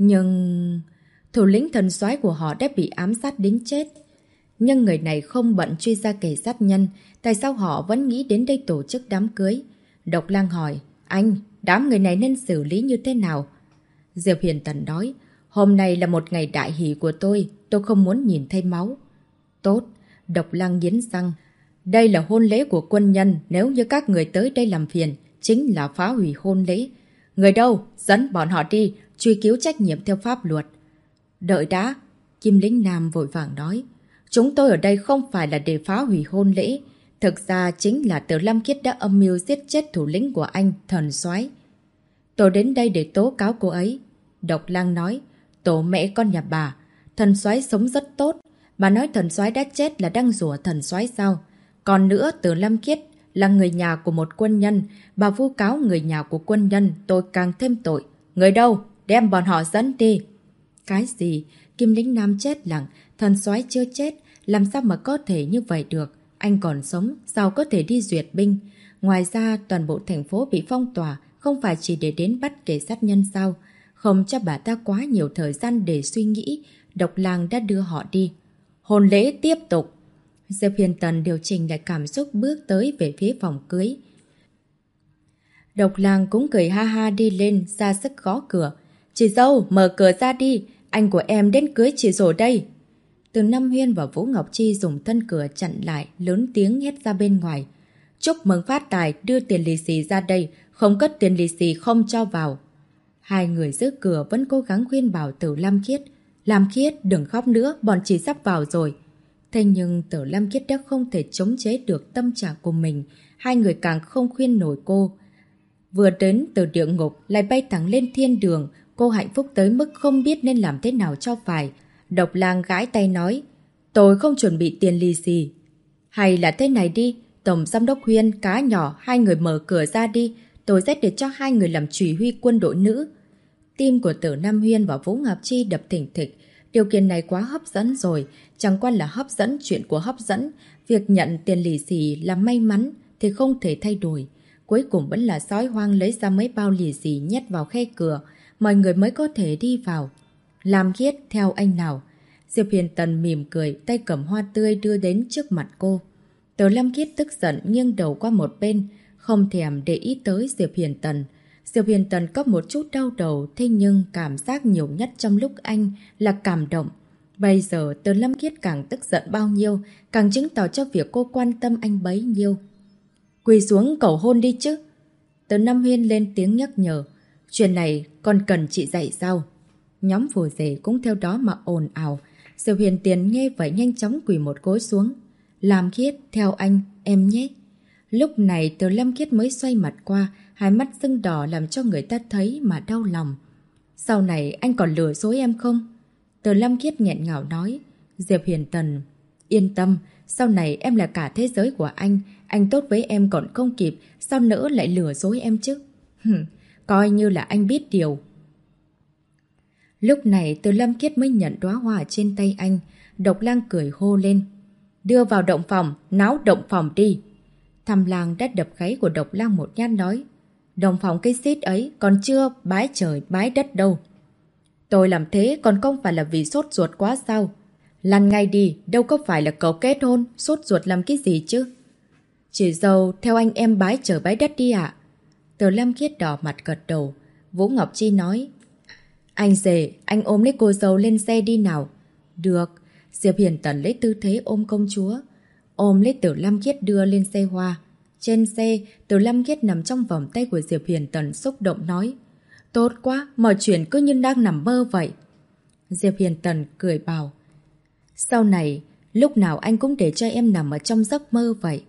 Nhưng thủ lĩnh thần soái của họ đã bị ám sát đến chết. Nhưng người này không bận truy ra kẻ sát nhân. Tại sao họ vẫn nghĩ đến đây tổ chức đám cưới? Độc Lang hỏi, anh, đám người này nên xử lý như thế nào? Diệp Huyền Tần nói, hôm nay là một ngày đại hỷ của tôi không muốn nhìn thấy máu. Tốt, Độc Lang nghiến răng. Đây là hôn lễ của quân nhân, nếu như các người tới đây làm phiền, chính là phá hủy hôn lễ. Người đâu? Dẫn bọn họ đi, truy cứu trách nhiệm theo pháp luật. Đợi đã, Kim Lĩnh Nam vội vàng nói. Chúng tôi ở đây không phải là để phá hủy hôn lễ. Thực ra chính là Từ Lâm Khiết đã âm mưu giết chết thủ lĩnh của anh, thần soái. Tôi đến đây để tố cáo cô ấy. Độc Lang nói, tổ mẹ con nhà bà, thần soái sống rất tốt. Bà nói thần soái đã chết là đang rủa thần soái sao? Còn nữa, Từ Lâm Khiết là người nhà của một quân nhân. Bà vu cáo người nhà của quân nhân, tôi càng thêm tội. Người đâu? Đem bọn họ dẫn đi. Cái gì? Kim Lĩnh Nam chết lặng, thần soái chưa chết. Làm sao mà có thể như vậy được? Anh còn sống, sao có thể đi duyệt binh? Ngoài ra, toàn bộ thành phố bị phong tỏa, không phải chỉ để đến bắt kẻ sát nhân sao? Không cho bà ta quá nhiều thời gian để suy nghĩ, Độc Lang đã đưa họ đi. Hôn lễ tiếp tục. Diệp Huyền Tần điều chỉnh lại cảm xúc bước tới về phía phòng cưới. Độc Lang cũng cười ha ha đi lên, ra sức gõ cửa. Chị dâu, mở cửa ra đi, anh của em đến cưới chị rồi đây. Từ Nam Huyên và Vũ Ngọc Chi dùng thân cửa chặn lại, lớn tiếng hét ra bên ngoài. Chúc mừng phát tài, đưa tiền lì xì ra đây, không cất tiền lì xì không cho vào. Hai người giữ cửa vẫn cố gắng khuyên bảo Tử Lam Khiết. Lam Khiết, đừng khóc nữa, bọn chị sắp vào rồi. Thế nhưng Tử Lam Khiết đã không thể chống chế được tâm trạng của mình. Hai người càng không khuyên nổi cô. Vừa đến từ địa ngục, lại bay thẳng lên thiên đường. Cô hạnh phúc tới mức không biết nên làm thế nào cho phải. Độc Lang gãi tay nói, tôi không chuẩn bị tiền lì xì. Hay là thế này đi, Tổng Giám đốc Huyên, cá nhỏ, hai người mở cửa ra đi. Tôi sẽ để cho hai người làm chỉ huy quân đội nữ. Tim của Tử Nam Huyên và Vũ Ngọc Chi đập thình thịch. Điều kiện này quá hấp dẫn rồi. Chẳng qua là hấp dẫn chuyện của hấp dẫn. Việc nhận tiền lì xì là may mắn thì không thể thay đổi. Cuối cùng vẫn là sói hoang lấy ra mấy bao lì xì nhét vào khe cửa. Mọi người mới có thể đi vào. Lam Khiết theo anh nào. Diệp Huyền Tần mỉm cười, tay cầm hoa tươi đưa đến trước mặt cô. Từ Lam Khiết tức giận nghiêng đầu qua một bên, không thèm để ý tới Diệp Huyền Tần. Diệp Huyền Tần có một chút đau đầu, thế nhưng cảm giác nhiều nhất trong lúc anh là cảm động. Bây giờ Từ Lâm Khiết càng tức giận bao nhiêu, càng chứng tỏ cho việc cô quan tâm anh bấy nhiêu. Quỳ xuống cầu hôn đi chứ. Từ Nam Huyên lên tiếng nhắc nhở. Chuyện này còn cần chị dạy sao? Nhóm phù rể cũng theo đó mà ồn ào. Diệp Huyền Tiền nghe vậy nhanh chóng quỳ một gối xuống. Lam Khiết, theo anh, em nhé. Lúc này Từ Lâm Khiết mới xoay mặt qua, hai mắt sưng đỏ làm cho người ta thấy mà đau lòng. Sau này anh còn lừa dối em không? Từ Lâm Khiết nghẹn ngào nói. Diệp Huyền Tần, yên tâm, sau này em là cả thế giới của anh tốt với em còn không kịp, sao nỡ lại lừa dối em chứ? Coi như là anh biết điều. Lúc này Từ Lâm Khiết mới nhận đóa hoa trên tay anh. Độc Lang cười hô lên. Đưa vào động phòng, náo động phòng đi. Tham Lang đã đập gáy của Độc Lang một nhát nói. Động phòng cái xít ấy còn chưa bái trời bái đất đâu. Tôi làm thế còn không phải là vì sốt ruột quá sao? Lăn ngay đi, đâu có phải là cậu kết hôn, sốt ruột làm cái gì chứ? Chị dâu, theo anh em bái trời bái đất đi ạ. Từ Lâm Khiết đỏ mặt gật đầu. Vũ Ngọc Chi nói. Anh rể, anh ôm lấy cô dâu lên xe đi nào. Được. Diệp Hiền Tần lấy tư thế ôm công chúa. Ôm lấy Từ Lâm Khiết đưa lên xe hoa. Trên xe, Từ Lâm Khiết nằm trong vòng tay của Diệp Hiền Tần xúc động nói. Tốt quá, mọi chuyện cứ như đang nằm mơ vậy. Diệp Hiền Tần cười bảo. Sau này, lúc nào anh cũng để cho em nằm ở trong giấc mơ vậy.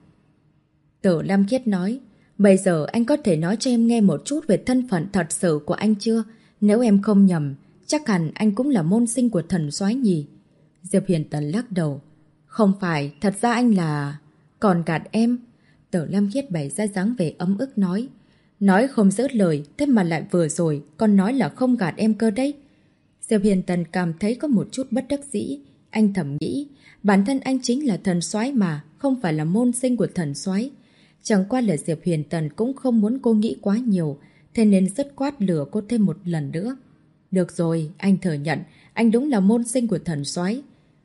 Từ Lâm Khiết nói. Bây giờ anh có thể nói cho em nghe một chút về thân phận thật sự của anh chưa? Nếu em không nhầm, chắc hẳn anh cũng là môn sinh của thần soái nhỉ? Diệp Hiền Tần lắc đầu. Không phải, thật ra anh là... Còn gạt em. Từ Lâm Khiết bày ra dáng vẻ ấm ức nói. Nói không dứt lời, thế mà lại vừa rồi, còn nói là không gạt em cơ đấy. Diệp Hiền Tần cảm thấy có một chút bất đắc dĩ. Anh thầm nghĩ, bản thân anh chính là thần soái mà, không phải là môn sinh của thần soái. Chẳng qua là Diệp Huyền Tần cũng không muốn cô nghĩ quá nhiều, thế nên dứt khoát lừa cô thêm một lần nữa. Được rồi, anh thừa nhận, anh đúng là môn sinh của thần soái.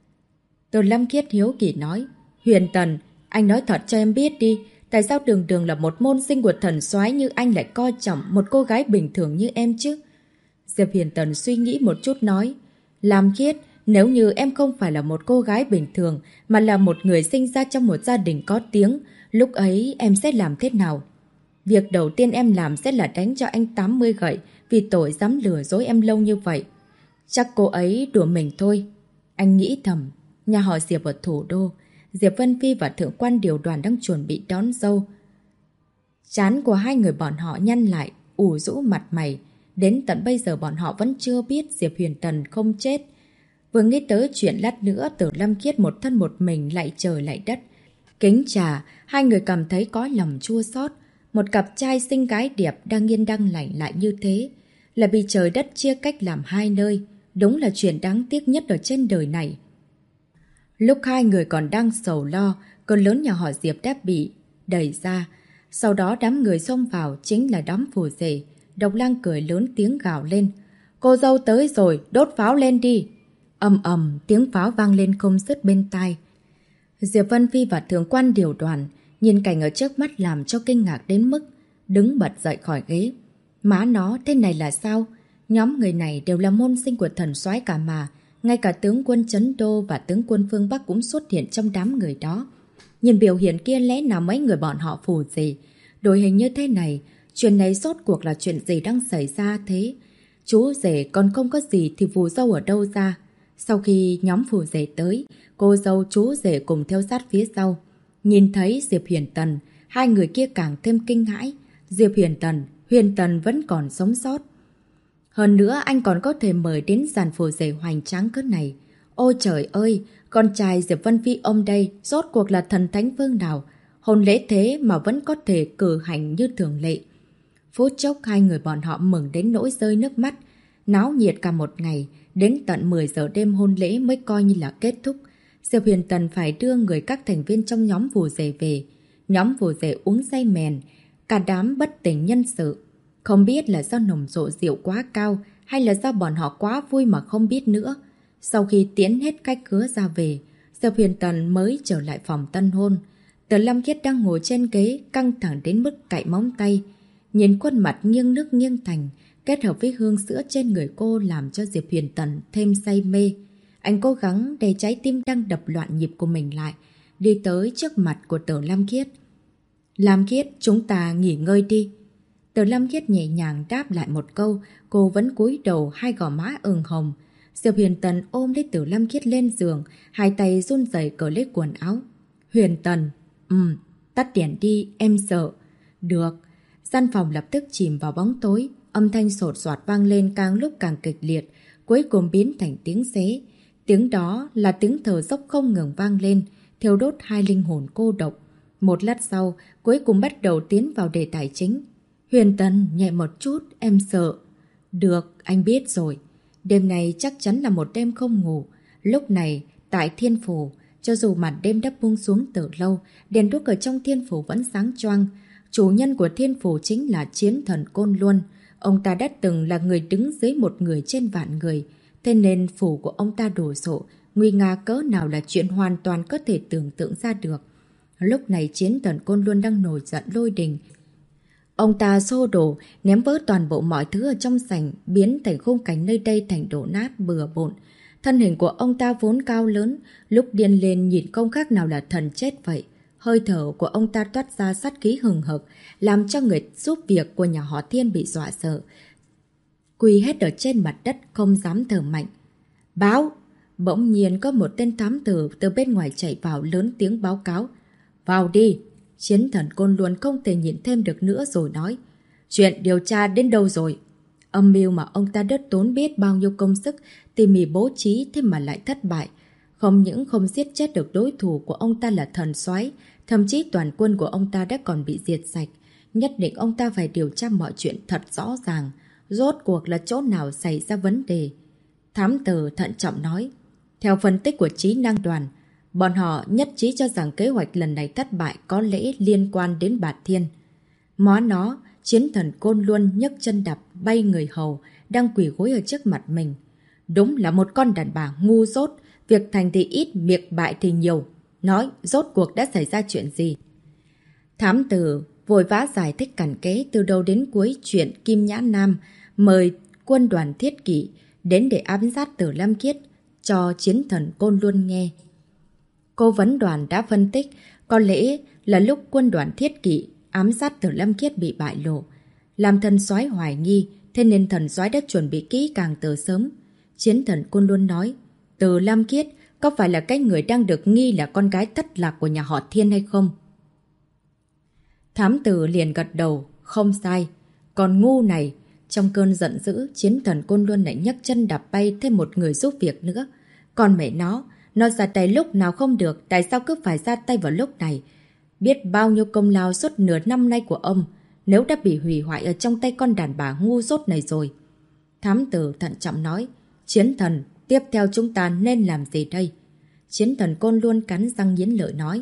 Từ Lâm Khiết hiếu kỳ nói, Huyền Tần, anh nói thật cho em biết đi, tại sao đường đường là một môn sinh của thần soái như anh lại coi trọng một cô gái bình thường như em chứ? Diệp Huyền Tần suy nghĩ một chút nói, Lam Khiết, nếu như em không phải là một cô gái bình thường, mà là một người sinh ra trong một gia đình có tiếng, lúc ấy em sẽ làm thế nào? Việc đầu tiên em làm sẽ là đánh cho anh 80 gậy vì tội dám lừa dối em lâu như vậy. Chắc cô ấy đùa mình thôi. Anh nghĩ thầm, nhà họ Diệp ở thủ đô, Diệp Vân Phi và Thượng quan Điều Đoàn đang chuẩn bị đón dâu. Trán của hai người bọn họ nhăn lại, ủ rũ mặt mày. Đến tận bây giờ bọn họ vẫn chưa biết Diệp Huyền Tần không chết. Vừa nghĩ tới chuyện lát nữa Từ Lâm Khiết một thân một mình lại trời lại đất. Kính trà, hai người cảm thấy có lòng chua xót. Một cặp trai xinh gái đẹp đang yên đang lành lại như thế. Là bị trời đất chia cách làm hai nơi. Đúng là chuyện đáng tiếc nhất ở trên đời này. Lúc hai người còn đang sầu lo, cơn lớn nhà họ Diệp đã bị đẩy ra. Sau đó đám người xông vào chính là đám phù rể. Độc Lang cười lớn tiếng gào lên. Cô dâu tới rồi, đốt pháo lên đi. Ầm ầm, tiếng pháo vang lên không dứt bên tai. Diệp Vân Phi và Thượng quan Điều Đoàn nhìn cảnh ở trước mắt làm cho kinh ngạc đến mức đứng bật dậy khỏi ghế. Má nó, thế này là sao? Nhóm người này đều là môn sinh của thần soái cả mà. Ngay cả tướng quân Trấn Đô và tướng quân Phương Bắc cũng xuất hiện trong đám người đó. Nhìn biểu hiện kia lẽ nào mấy người bọn họ phù gì? Đội hình như thế này, chuyện này rốt cuộc là chuyện gì đang xảy ra thế? Chú rể còn không có gì thì phù dâu ở đâu ra? Sau khi nhóm phù rể tới, cô dâu chú rể cùng theo sát phía sau. Nhìn thấy Diệp Huyền Tần, hai người kia càng thêm kinh hãi. Diệp Huyền Tần vẫn còn sống sót. Hơn nữa anh còn có thể mời đến dàn phù rể hoành tráng cỡ này. Ôi trời ơi, con trai Diệp Vân Phi ông đây rốt cuộc là thần thánh phương nào? Hôn lễ thế mà vẫn có thể cử hành như thường lệ. Phút chốc hai người bọn họ mừng đến nỗi rơi nước mắt. Náo nhiệt cả một ngày, đến tận 10 giờ đêm hôn lễ mới coi như là kết thúc. Diệp Huyền Tần phải đưa người các thành viên trong nhóm phù rể về. Nhóm phù rể uống say mèn, cả đám bất tỉnh nhân sự. Không biết là do nồng độ rượu quá cao hay là do bọn họ quá vui mà không biết nữa. Sau khi tiễn hết khách khứa ra về, Diệp Huyền Tần mới trở lại phòng tân hôn. Từ Lâm Khiết đang ngồi trên ghế căng thẳng đến mức cạy móng tay. Nhìn khuôn mặt nghiêng nước nghiêng thành, kết hợp với hương sữa trên người cô làm cho Diệp Huyền Tần thêm say mê. Anh cố gắng để trái tim đang đập loạn nhịp của mình lại, đi tới trước mặt của Tử Lam Khiết. Lam Khiết, chúng ta nghỉ ngơi đi. Tử Lam Khiết nhẹ nhàng đáp lại một câu, cô vẫn cúi đầu, hai gò má ửng hồng. Diệp Huyền Tần ôm lấy Tử Lam Khiết lên giường, hai tay run rẩy cởi lấy quần áo. Huyền Tần, tắt đèn đi, em sợ. Được. Gian phòng lập tức chìm vào bóng tối, âm thanh sột soạt vang lên càng lúc càng kịch liệt, cuối cùng biến thành tiếng xé. Tiếng đó là tiếng thở dốc không ngừng vang lên, thiêu đốt hai linh hồn cô độc. Một lát sau, cuối cùng bắt đầu tiến vào đề tài chính. Huyền Tần, nhẹ một chút, em sợ. Được, anh biết rồi. Đêm này chắc chắn là một đêm không ngủ. Lúc này, tại Thiên Phủ, cho dù màn đêm đã buông xuống từ lâu, đèn đuốc ở trong Thiên Phủ vẫn sáng choang. Chủ nhân của Thiên Phủ chính là Chiến Thần Côn Luân. Ông ta đã từng là người đứng dưới một người trên vạn người. Thế nên phủ của ông ta đổ sộ, nguy nga cỡ nào là chuyện hoàn toàn có thể tưởng tượng ra được. Lúc này Chiến Thần Côn Luân đang nổi giận lôi đình. Ông ta xô đổ, ném vỡ toàn bộ mọi thứ ở trong sảnh, biến thành khung cảnh nơi đây thành đổ nát bừa bộn. Thân hình của ông ta vốn cao lớn, lúc điên lên nhìn không khác nào là thần chết vậy. Hơi thở của ông ta toát ra sát khí hừng hực, làm cho người giúp việc của nhà họ Thiên bị dọa sợ. Quỳ hết ở trên mặt đất, không dám thở mạnh. Báo! Bỗng nhiên có một tên thám tử từ bên ngoài chạy vào lớn tiếng báo cáo. Vào đi! Chiến Thần Côn Luân không thể nhịn thêm được nữa rồi nói. Chuyện điều tra đến đâu rồi? Âm mưu mà ông ta đứt tốn biết bao nhiêu công sức tỉ mỉ bố trí thế mà lại thất bại. Không những không giết chết được đối thủ của ông ta là thần soái, thậm chí toàn quân của ông ta đã còn bị diệt sạch. Nhất định ông ta phải điều tra mọi chuyện thật rõ ràng. Rốt cuộc là chỗ nào xảy ra vấn đề? Thám tử thận trọng nói. Theo phân tích của trí năng đoàn, bọn họ nhất trí cho rằng kế hoạch lần này thất bại có lẽ liên quan đến Bạt Thiên. Mó nó, Chiến Thần Côn Luân nhấc chân đạp bay người hầu đang quỳ gối ở trước mặt mình. Đúng là một con đàn bà ngu dốt, việc thành thì ít, việc bại thì nhiều. Nói, rốt cuộc đã xảy ra chuyện gì? Thám tử vội vã giải thích cặn kẽ từ đầu đến cuối chuyện Kim Nhã Nam mời quân đoàn Thiết Kỷ đến để ám sát Tử Lam Khiết cho Chiến Thần Côn Luân nghe. Cố vấn đoàn đã phân tích, có lẽ là lúc quân đoàn Thiết Kỷ ám sát Tử Lam Khiết bị bại lộ, làm thần soái hoài nghi, thế nên thần soái đã chuẩn bị kỹ càng từ sớm. Chiến Thần Côn Luân nói, Tử Lam Khiết có phải là cái người đang được nghi là con gái thất lạc của nhà họ Thiên hay không? Thám tử liền gật đầu, không sai. Còn ngu này, trong cơn giận dữ, Chiến Thần Côn Luân lại nhấc chân đạp bay thêm một người giúp việc nữa. Còn mẹ nó ra tay lúc nào không được, tại sao cứ phải ra tay vào lúc này? Biết bao nhiêu công lao suốt nửa năm nay của ông, nếu đã bị hủy hoại ở trong tay con đàn bà ngu dốt này rồi. Thám tử thận trọng nói, Chiến Thần, tiếp theo chúng ta nên làm gì đây? Chiến Thần Côn luôn cắn răng nghiến lợi nói,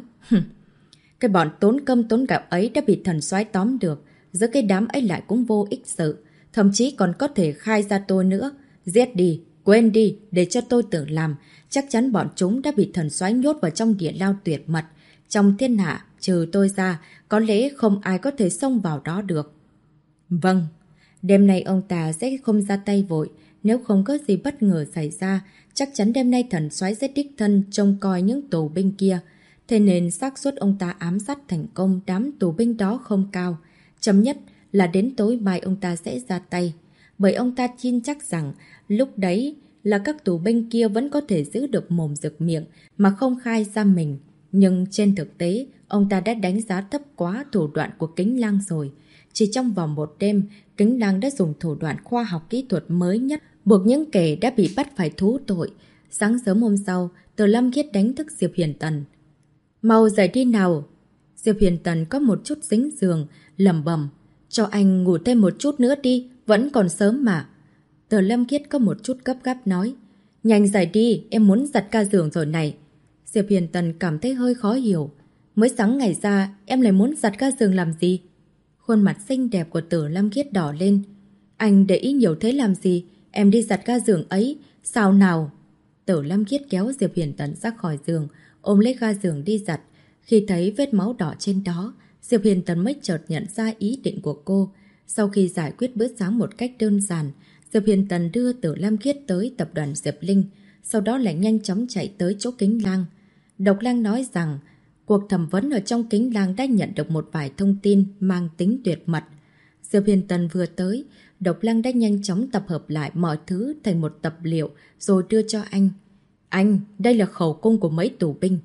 cái bọn tốn cơm tốn gạo ấy đã bị thần soái tóm được, giữa cái đám ấy lại cũng vô ích sự, thậm chí còn có thể khai ra tôi nữa. Giết đi, quên đi, để cho tôi tự làm. Chắc chắn bọn chúng đã bị thần soái nhốt vào trong địa lao tuyệt mật. Trong thiên hạ, trừ tôi ra, có lẽ không ai có thể xông vào đó được. Vâng, đêm nay ông ta sẽ không ra tay vội. Nếu không có gì bất ngờ xảy ra, chắc chắn đêm nay thần soái sẽ đích thân trông coi những tù binh kia. Thế nên xác suất ông ta ám sát thành công đám tù binh đó không cao. Chậm nhất là đến tối mai ông ta sẽ ra tay. Bởi ông ta tin chắc rằng lúc đấy là các tù binh kia vẫn có thể giữ được mồm rực miệng mà không khai ra mình. Nhưng trên thực tế, ông ta đã đánh giá thấp quá thủ đoạn của Kính Lang rồi. Chỉ trong vòng một đêm, Kính Lang đã dùng thủ đoạn khoa học kỹ thuật mới nhất buộc những kẻ đã bị bắt phải thú tội. Sáng sớm hôm sau, Tử Lam Khiết đánh thức Diệp Huyền Tần. Mau dậy đi nào. Diệp Huyền Tần có một chút dính giường, lẩm bẩm, cho anh ngủ thêm một chút nữa đi, vẫn còn sớm mà. Tử Lam Khiết có một chút gấp gáp nói, nhanh dậy đi, em muốn giặt ca giường rồi này. Diệp Huyền Tần cảm thấy hơi khó hiểu, mới sáng ngày ra em lại muốn giặt ca giường làm gì? Khuôn mặt xinh đẹp của Tử Lam Khiết đỏ lên. Anh để ý nhiều thế làm gì? Em đi giặt ga giường ấy, sao nào? Tử Lam Khiết kéo Diệp Huyền Tần ra khỏi giường, ôm lấy ga giường đi giặt. Khi thấy vết máu đỏ trên đó, Diệp Huyền Tần mới chợt nhận ra ý định của cô. Sau khi giải quyết bữa sáng một cách đơn giản, Diệp Huyền Tần đưa Tử Lam Khiết tới tập đoàn Diệp Linh, sau đó lại nhanh chóng chạy tới chỗ Kính Lang. Độc Lang nói rằng cuộc thẩm vấn ở trong Kính Lang đã nhận được một vài thông tin mang tính tuyệt mật. Diệp Huyền Tần vừa tới, Độc Lang đã nhanh chóng tập hợp lại mọi thứ thành một tập liệu rồi đưa cho anh. Anh, đây là khẩu cung của mấy tù binh.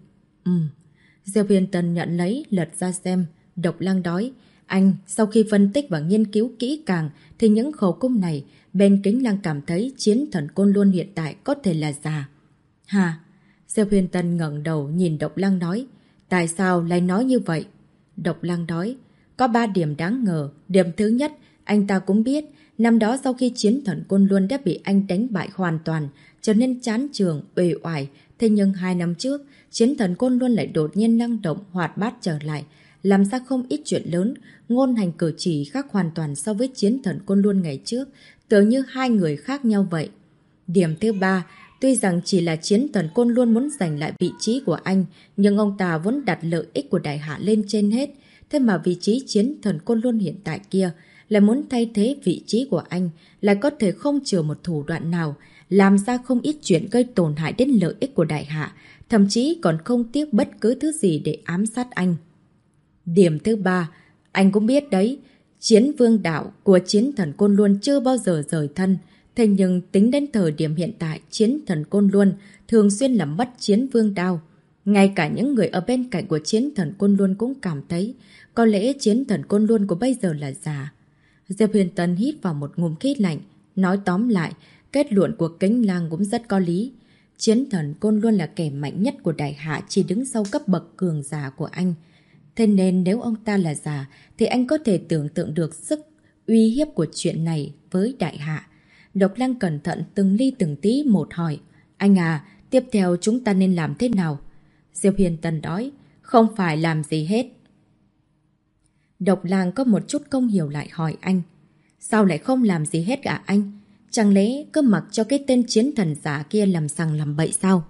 Diệp Huyền Tần nhận lấy, lật ra xem. Độc Lang nói, anh, sau khi phân tích và nghiên cứu kỹ càng thì những khẩu cung này, bên Kính Lang cảm thấy chiến thần Côn Luân hiện tại có thể là giả. Hả? Diệp Huyền Tần ngẩng đầu nhìn Độc Lang nói, tại sao lại nói như vậy? Độc Lang nói, có 3 điểm đáng ngờ. Điểm thứ nhất, anh ta cũng biết, năm đó sau khi chiến thần Côn Luân đã bị anh đánh bại hoàn toàn, trở nên chán chường, uể oải. Thế nhưng 2 năm trước, chiến thần Côn Luân lại đột nhiên năng động, hoạt bát trở lại, làm ra không ít chuyện lớn, ngôn hành cử chỉ khác hoàn toàn so với chiến thần Côn Luân ngày trước, tưởng như 2 người khác nhau vậy. Điểm thứ 3, tuy rằng chỉ là chiến thần Côn Luân muốn giành lại vị trí của anh, nhưng ông ta vẫn đặt lợi ích của đại hạ lên trên hết. Thế mà vị trí chiến thần Côn Luân hiện tại kia lại muốn thay thế vị trí của anh, lại có thể không chừa một thủ đoạn nào, làm ra không ít chuyện gây tổn hại đến lợi ích của đại hạ, thậm chí còn không tiếc bất cứ thứ gì để ám sát anh. Điểm thứ 3, anh cũng biết đấy, chiến vương đạo của chiến thần Côn Luân chưa bao giờ rời thân. Thế nhưng tính đến thời điểm hiện tại, chiến thần Côn Luân thường xuyên làm mất chiến vương đao. Ngay cả những người ở bên cạnh của chiến thần Côn Luân cũng cảm thấy có lẽ chiến thần Côn Luân của bây giờ là giả. Diệp Huyền Tần hít vào một ngụm khí lạnh, nói tóm lại, kết luận của Kính Lang cũng rất có lý. Chiến thần Côn Luân là kẻ mạnh nhất của đại hạ, chỉ đứng sau cấp bậc cường giả của anh. Thế nên nếu ông ta là giả, thì anh có thể tưởng tượng được sức uy hiếp của chuyện này với đại hạ. Độc Lang cẩn thận từng ly từng tí một hỏi, anh à, tiếp theo chúng ta nên làm thế nào? Diệp Huyền Tần nói, không phải làm gì hết. Độc Lang có một chút không hiểu lại hỏi anh, sao lại không làm gì hết cả anh? Chẳng lẽ cứ mặc cho cái tên chiến thần giả kia làm sằng làm bậy sao?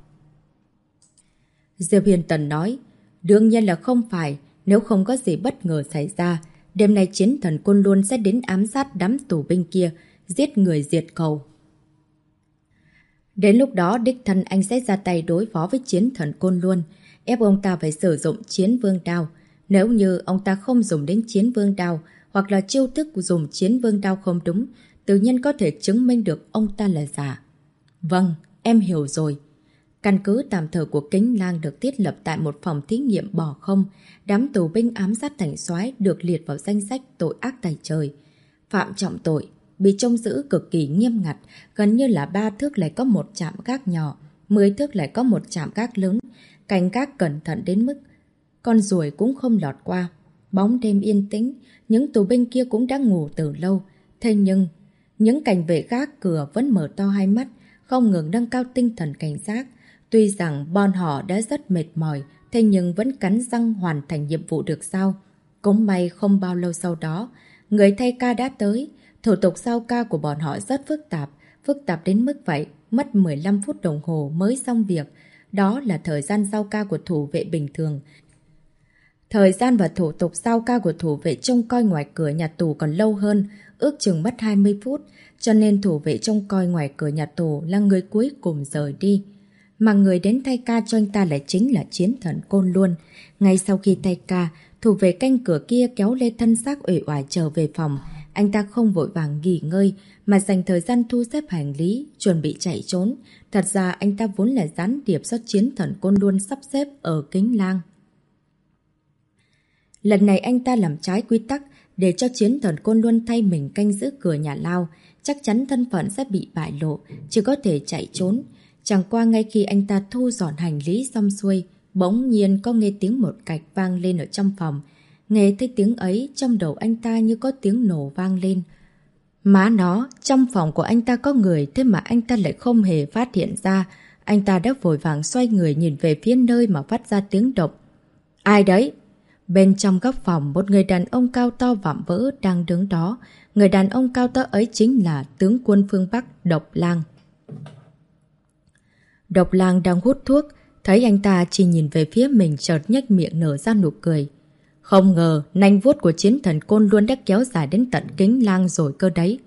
Diệp Huyền Tần nói, đương nhiên là không phải, nếu không có gì bất ngờ xảy ra, đêm nay chiến thần Côn Luân sẽ đến ám sát đám tù binh kia, giết người diệt khẩu. Đến lúc đó đích thân anh sẽ ra tay đối phó với chiến thần Côn Luân, ép ông ta phải sử dụng chiến vương đao. Nếu như ông ta không dùng đến chiến vương đao, hoặc là chiêu thức dùng chiến vương đao không đúng, tự nhiên có thể chứng minh được ông ta là giả. Vâng, em hiểu rồi. Căn cứ tạm thời của Kính Lang được thiết lập tại một phòng thí nghiệm bỏ không, đám tù binh ám sát thành soái được liệt vào danh sách tội ác tày trời. Phạm trọng tội, bị trông giữ cực kỳ nghiêm ngặt, gần như là 3 thước lại có một trạm gác nhỏ, 10 thước lại có một trạm gác lớn, canh gác cẩn thận đến mức con ruồi cũng không lọt qua. Bóng đêm yên tĩnh, những tù binh kia cũng đã ngủ từ lâu. Thế nhưng, những cảnh vệ gác cửa vẫn mở to hai mắt, không ngừng nâng cao tinh thần cảnh giác. Tuy rằng bọn họ đã rất mệt mỏi, thế nhưng vẫn cắn răng hoàn thành nhiệm vụ được sao. Cũng may không bao lâu sau đó, người thay ca đã tới. Thủ tục giao ca của bọn họ rất phức tạp đến mức vậy, mất 15 phút đồng hồ mới xong việc. Đó là thời gian giao ca của thủ vệ bình thường. Thời gian và thủ tục giao ca của thủ vệ trông coi ngoài cửa nhà tù còn lâu hơn, ước chừng mất 20 phút, cho nên thủ vệ trông coi ngoài cửa nhà tù là người cuối cùng rời đi. Mà người đến thay ca cho anh ta lại chính là chiến thần Côn Luân. Ngay sau khi thay ca, thủ vệ canh cửa kia kéo lê thân xác uể oải trở về phòng. Anh ta không vội vàng nghỉ ngơi, mà dành thời gian thu xếp hành lý, chuẩn bị chạy trốn. Thật ra anh ta vốn là gián điệp do chiến thần Côn Luân sắp xếp ở Kính Lang. Lần này anh ta làm trái quy tắc để cho chiến thần Côn Luân thay mình canh giữ cửa nhà lao. Chắc chắn thân phận sẽ bị bại lộ, chỉ có thể chạy trốn. Chẳng qua ngay khi anh ta thu dọn hành lý xong xuôi, bỗng nhiên có nghe tiếng một cạch vang lên ở trong phòng. Nghe thấy tiếng ấy, trong đầu anh ta như có tiếng nổ vang lên. Má nó, trong phòng của anh ta có người, thế mà anh ta lại không hề phát hiện ra. Anh ta đã vội vàng xoay người nhìn về phía nơi mà phát ra tiếng động. Ai đấy? Bên trong góc phòng, một người đàn ông cao to vạm vỡ đang đứng đó. Người đàn ông cao to ấy chính là tướng quân phương Bắc Độc Lang. Độc Lang đang hút thuốc, thấy anh ta chỉ nhìn về phía mình chợt nhếch miệng nở ra nụ cười. Không ngờ, nanh vuốt của chiến thần Côn Luân đã kéo dài đến tận Kính Lang rồi cơ đấy.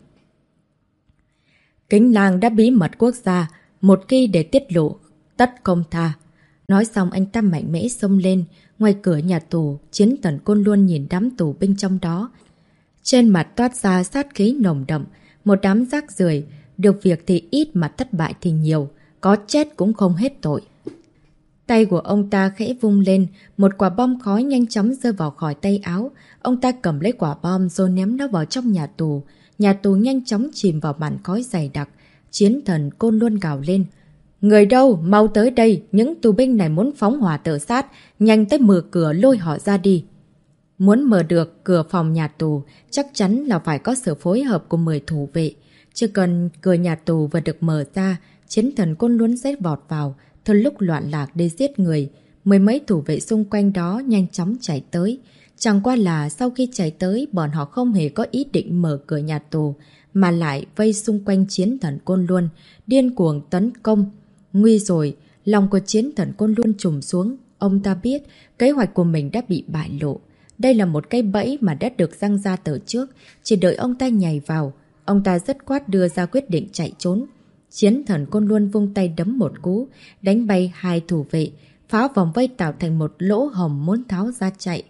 Kính Lang đã bí mật quốc gia, một khi để tiết lộ, tất không tha. Nói xong anh ta mạnh mẽ xông lên, ngoài cửa nhà tù, chiến thần Côn Luân nhìn đám tù binh trong đó. Trên mặt toát ra sát khí nồng đậm, một đám rác rưởi, được việc thì ít mà thất bại thì nhiều, có chết cũng không hết tội. Tay của ông ta khẽ vung lên, một quả bom khói nhanh chóng rơi vào khỏi tay áo. Ông ta cầm lấy quả bom rồi ném nó vào trong nhà tù. Nhà tù nhanh chóng chìm vào màn khói dày đặc. Chiến thần Côn Luân gào lên. Người đâu? Mau tới đây, những tù binh này muốn phóng hỏa tự sát, nhanh tới mở cửa lôi họ ra đi. Muốn mở được cửa phòng nhà tù, chắc chắn là phải có sự phối hợp của 10 thủ vệ. Chỉ cần cửa nhà tù vừa được mở ra, chiến thần Côn Luân sẽ vọt vào, thừa lúc loạn lạc để giết người. Mười mấy thủ vệ xung quanh đó nhanh chóng chạy tới. Chẳng qua là sau khi chạy tới, bọn họ không hề có ý định mở cửa nhà tù, mà lại vây xung quanh chiến thần Côn Luân, điên cuồng tấn công. Nguy rồi, lòng của chiến thần Côn Luân trùng xuống. Ông ta biết kế hoạch của mình đã bị bại lộ. Đây là một cái bẫy mà đã được răng ra từ trước, chỉ đợi ông ta nhảy vào. Ông ta dứt khoát đưa ra quyết định chạy trốn. Chiến thần Côn Luân vung tay đấm một cú, đánh bay 2 thủ vệ, phá vòng vây tạo thành một lỗ hổng muốn tháo ra chạy.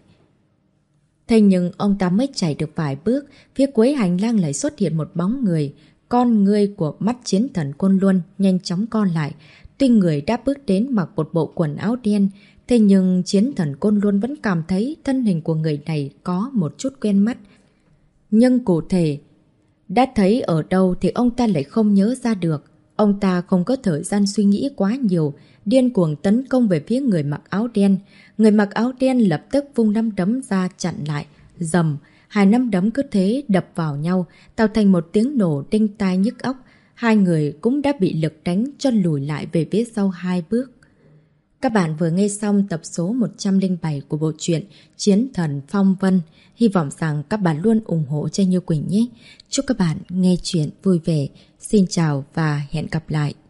Thế nhưng ông ta mới chạy được vài bước, phía cuối hành lang lại xuất hiện một bóng người. Con ngươi của mắt chiến thần Côn Luân nhanh chóng co lại. Tuy người đã bước đến mặc một bộ quần áo đen, thế nhưng chiến thần Côn Luân vẫn cảm thấy thân hình của người này có một chút quen mắt. Nhưng cụ thể, đã thấy ở đâu thì ông ta lại không nhớ ra được. Ông ta không có thời gian suy nghĩ quá nhiều, điên cuồng tấn công về phía người mặc áo đen. Người mặc áo đen lập tức vung nắm đấm ra chặn lại. Rầm, 2 nắm đấm cứ thế đập vào nhau, tạo thành một tiếng nổ đinh tai nhức óc. 2 người cũng đã bị lực đánh cho lùi lại về phía sau 2 bước. Các bạn vừa nghe xong tập số 107 của bộ truyện Chiến thần Phong Vân. Hy vọng rằng các bạn luôn ủng hộ cho Như Quỳnh nhé. Chúc các bạn nghe chuyện vui vẻ. Xin chào và hẹn gặp lại.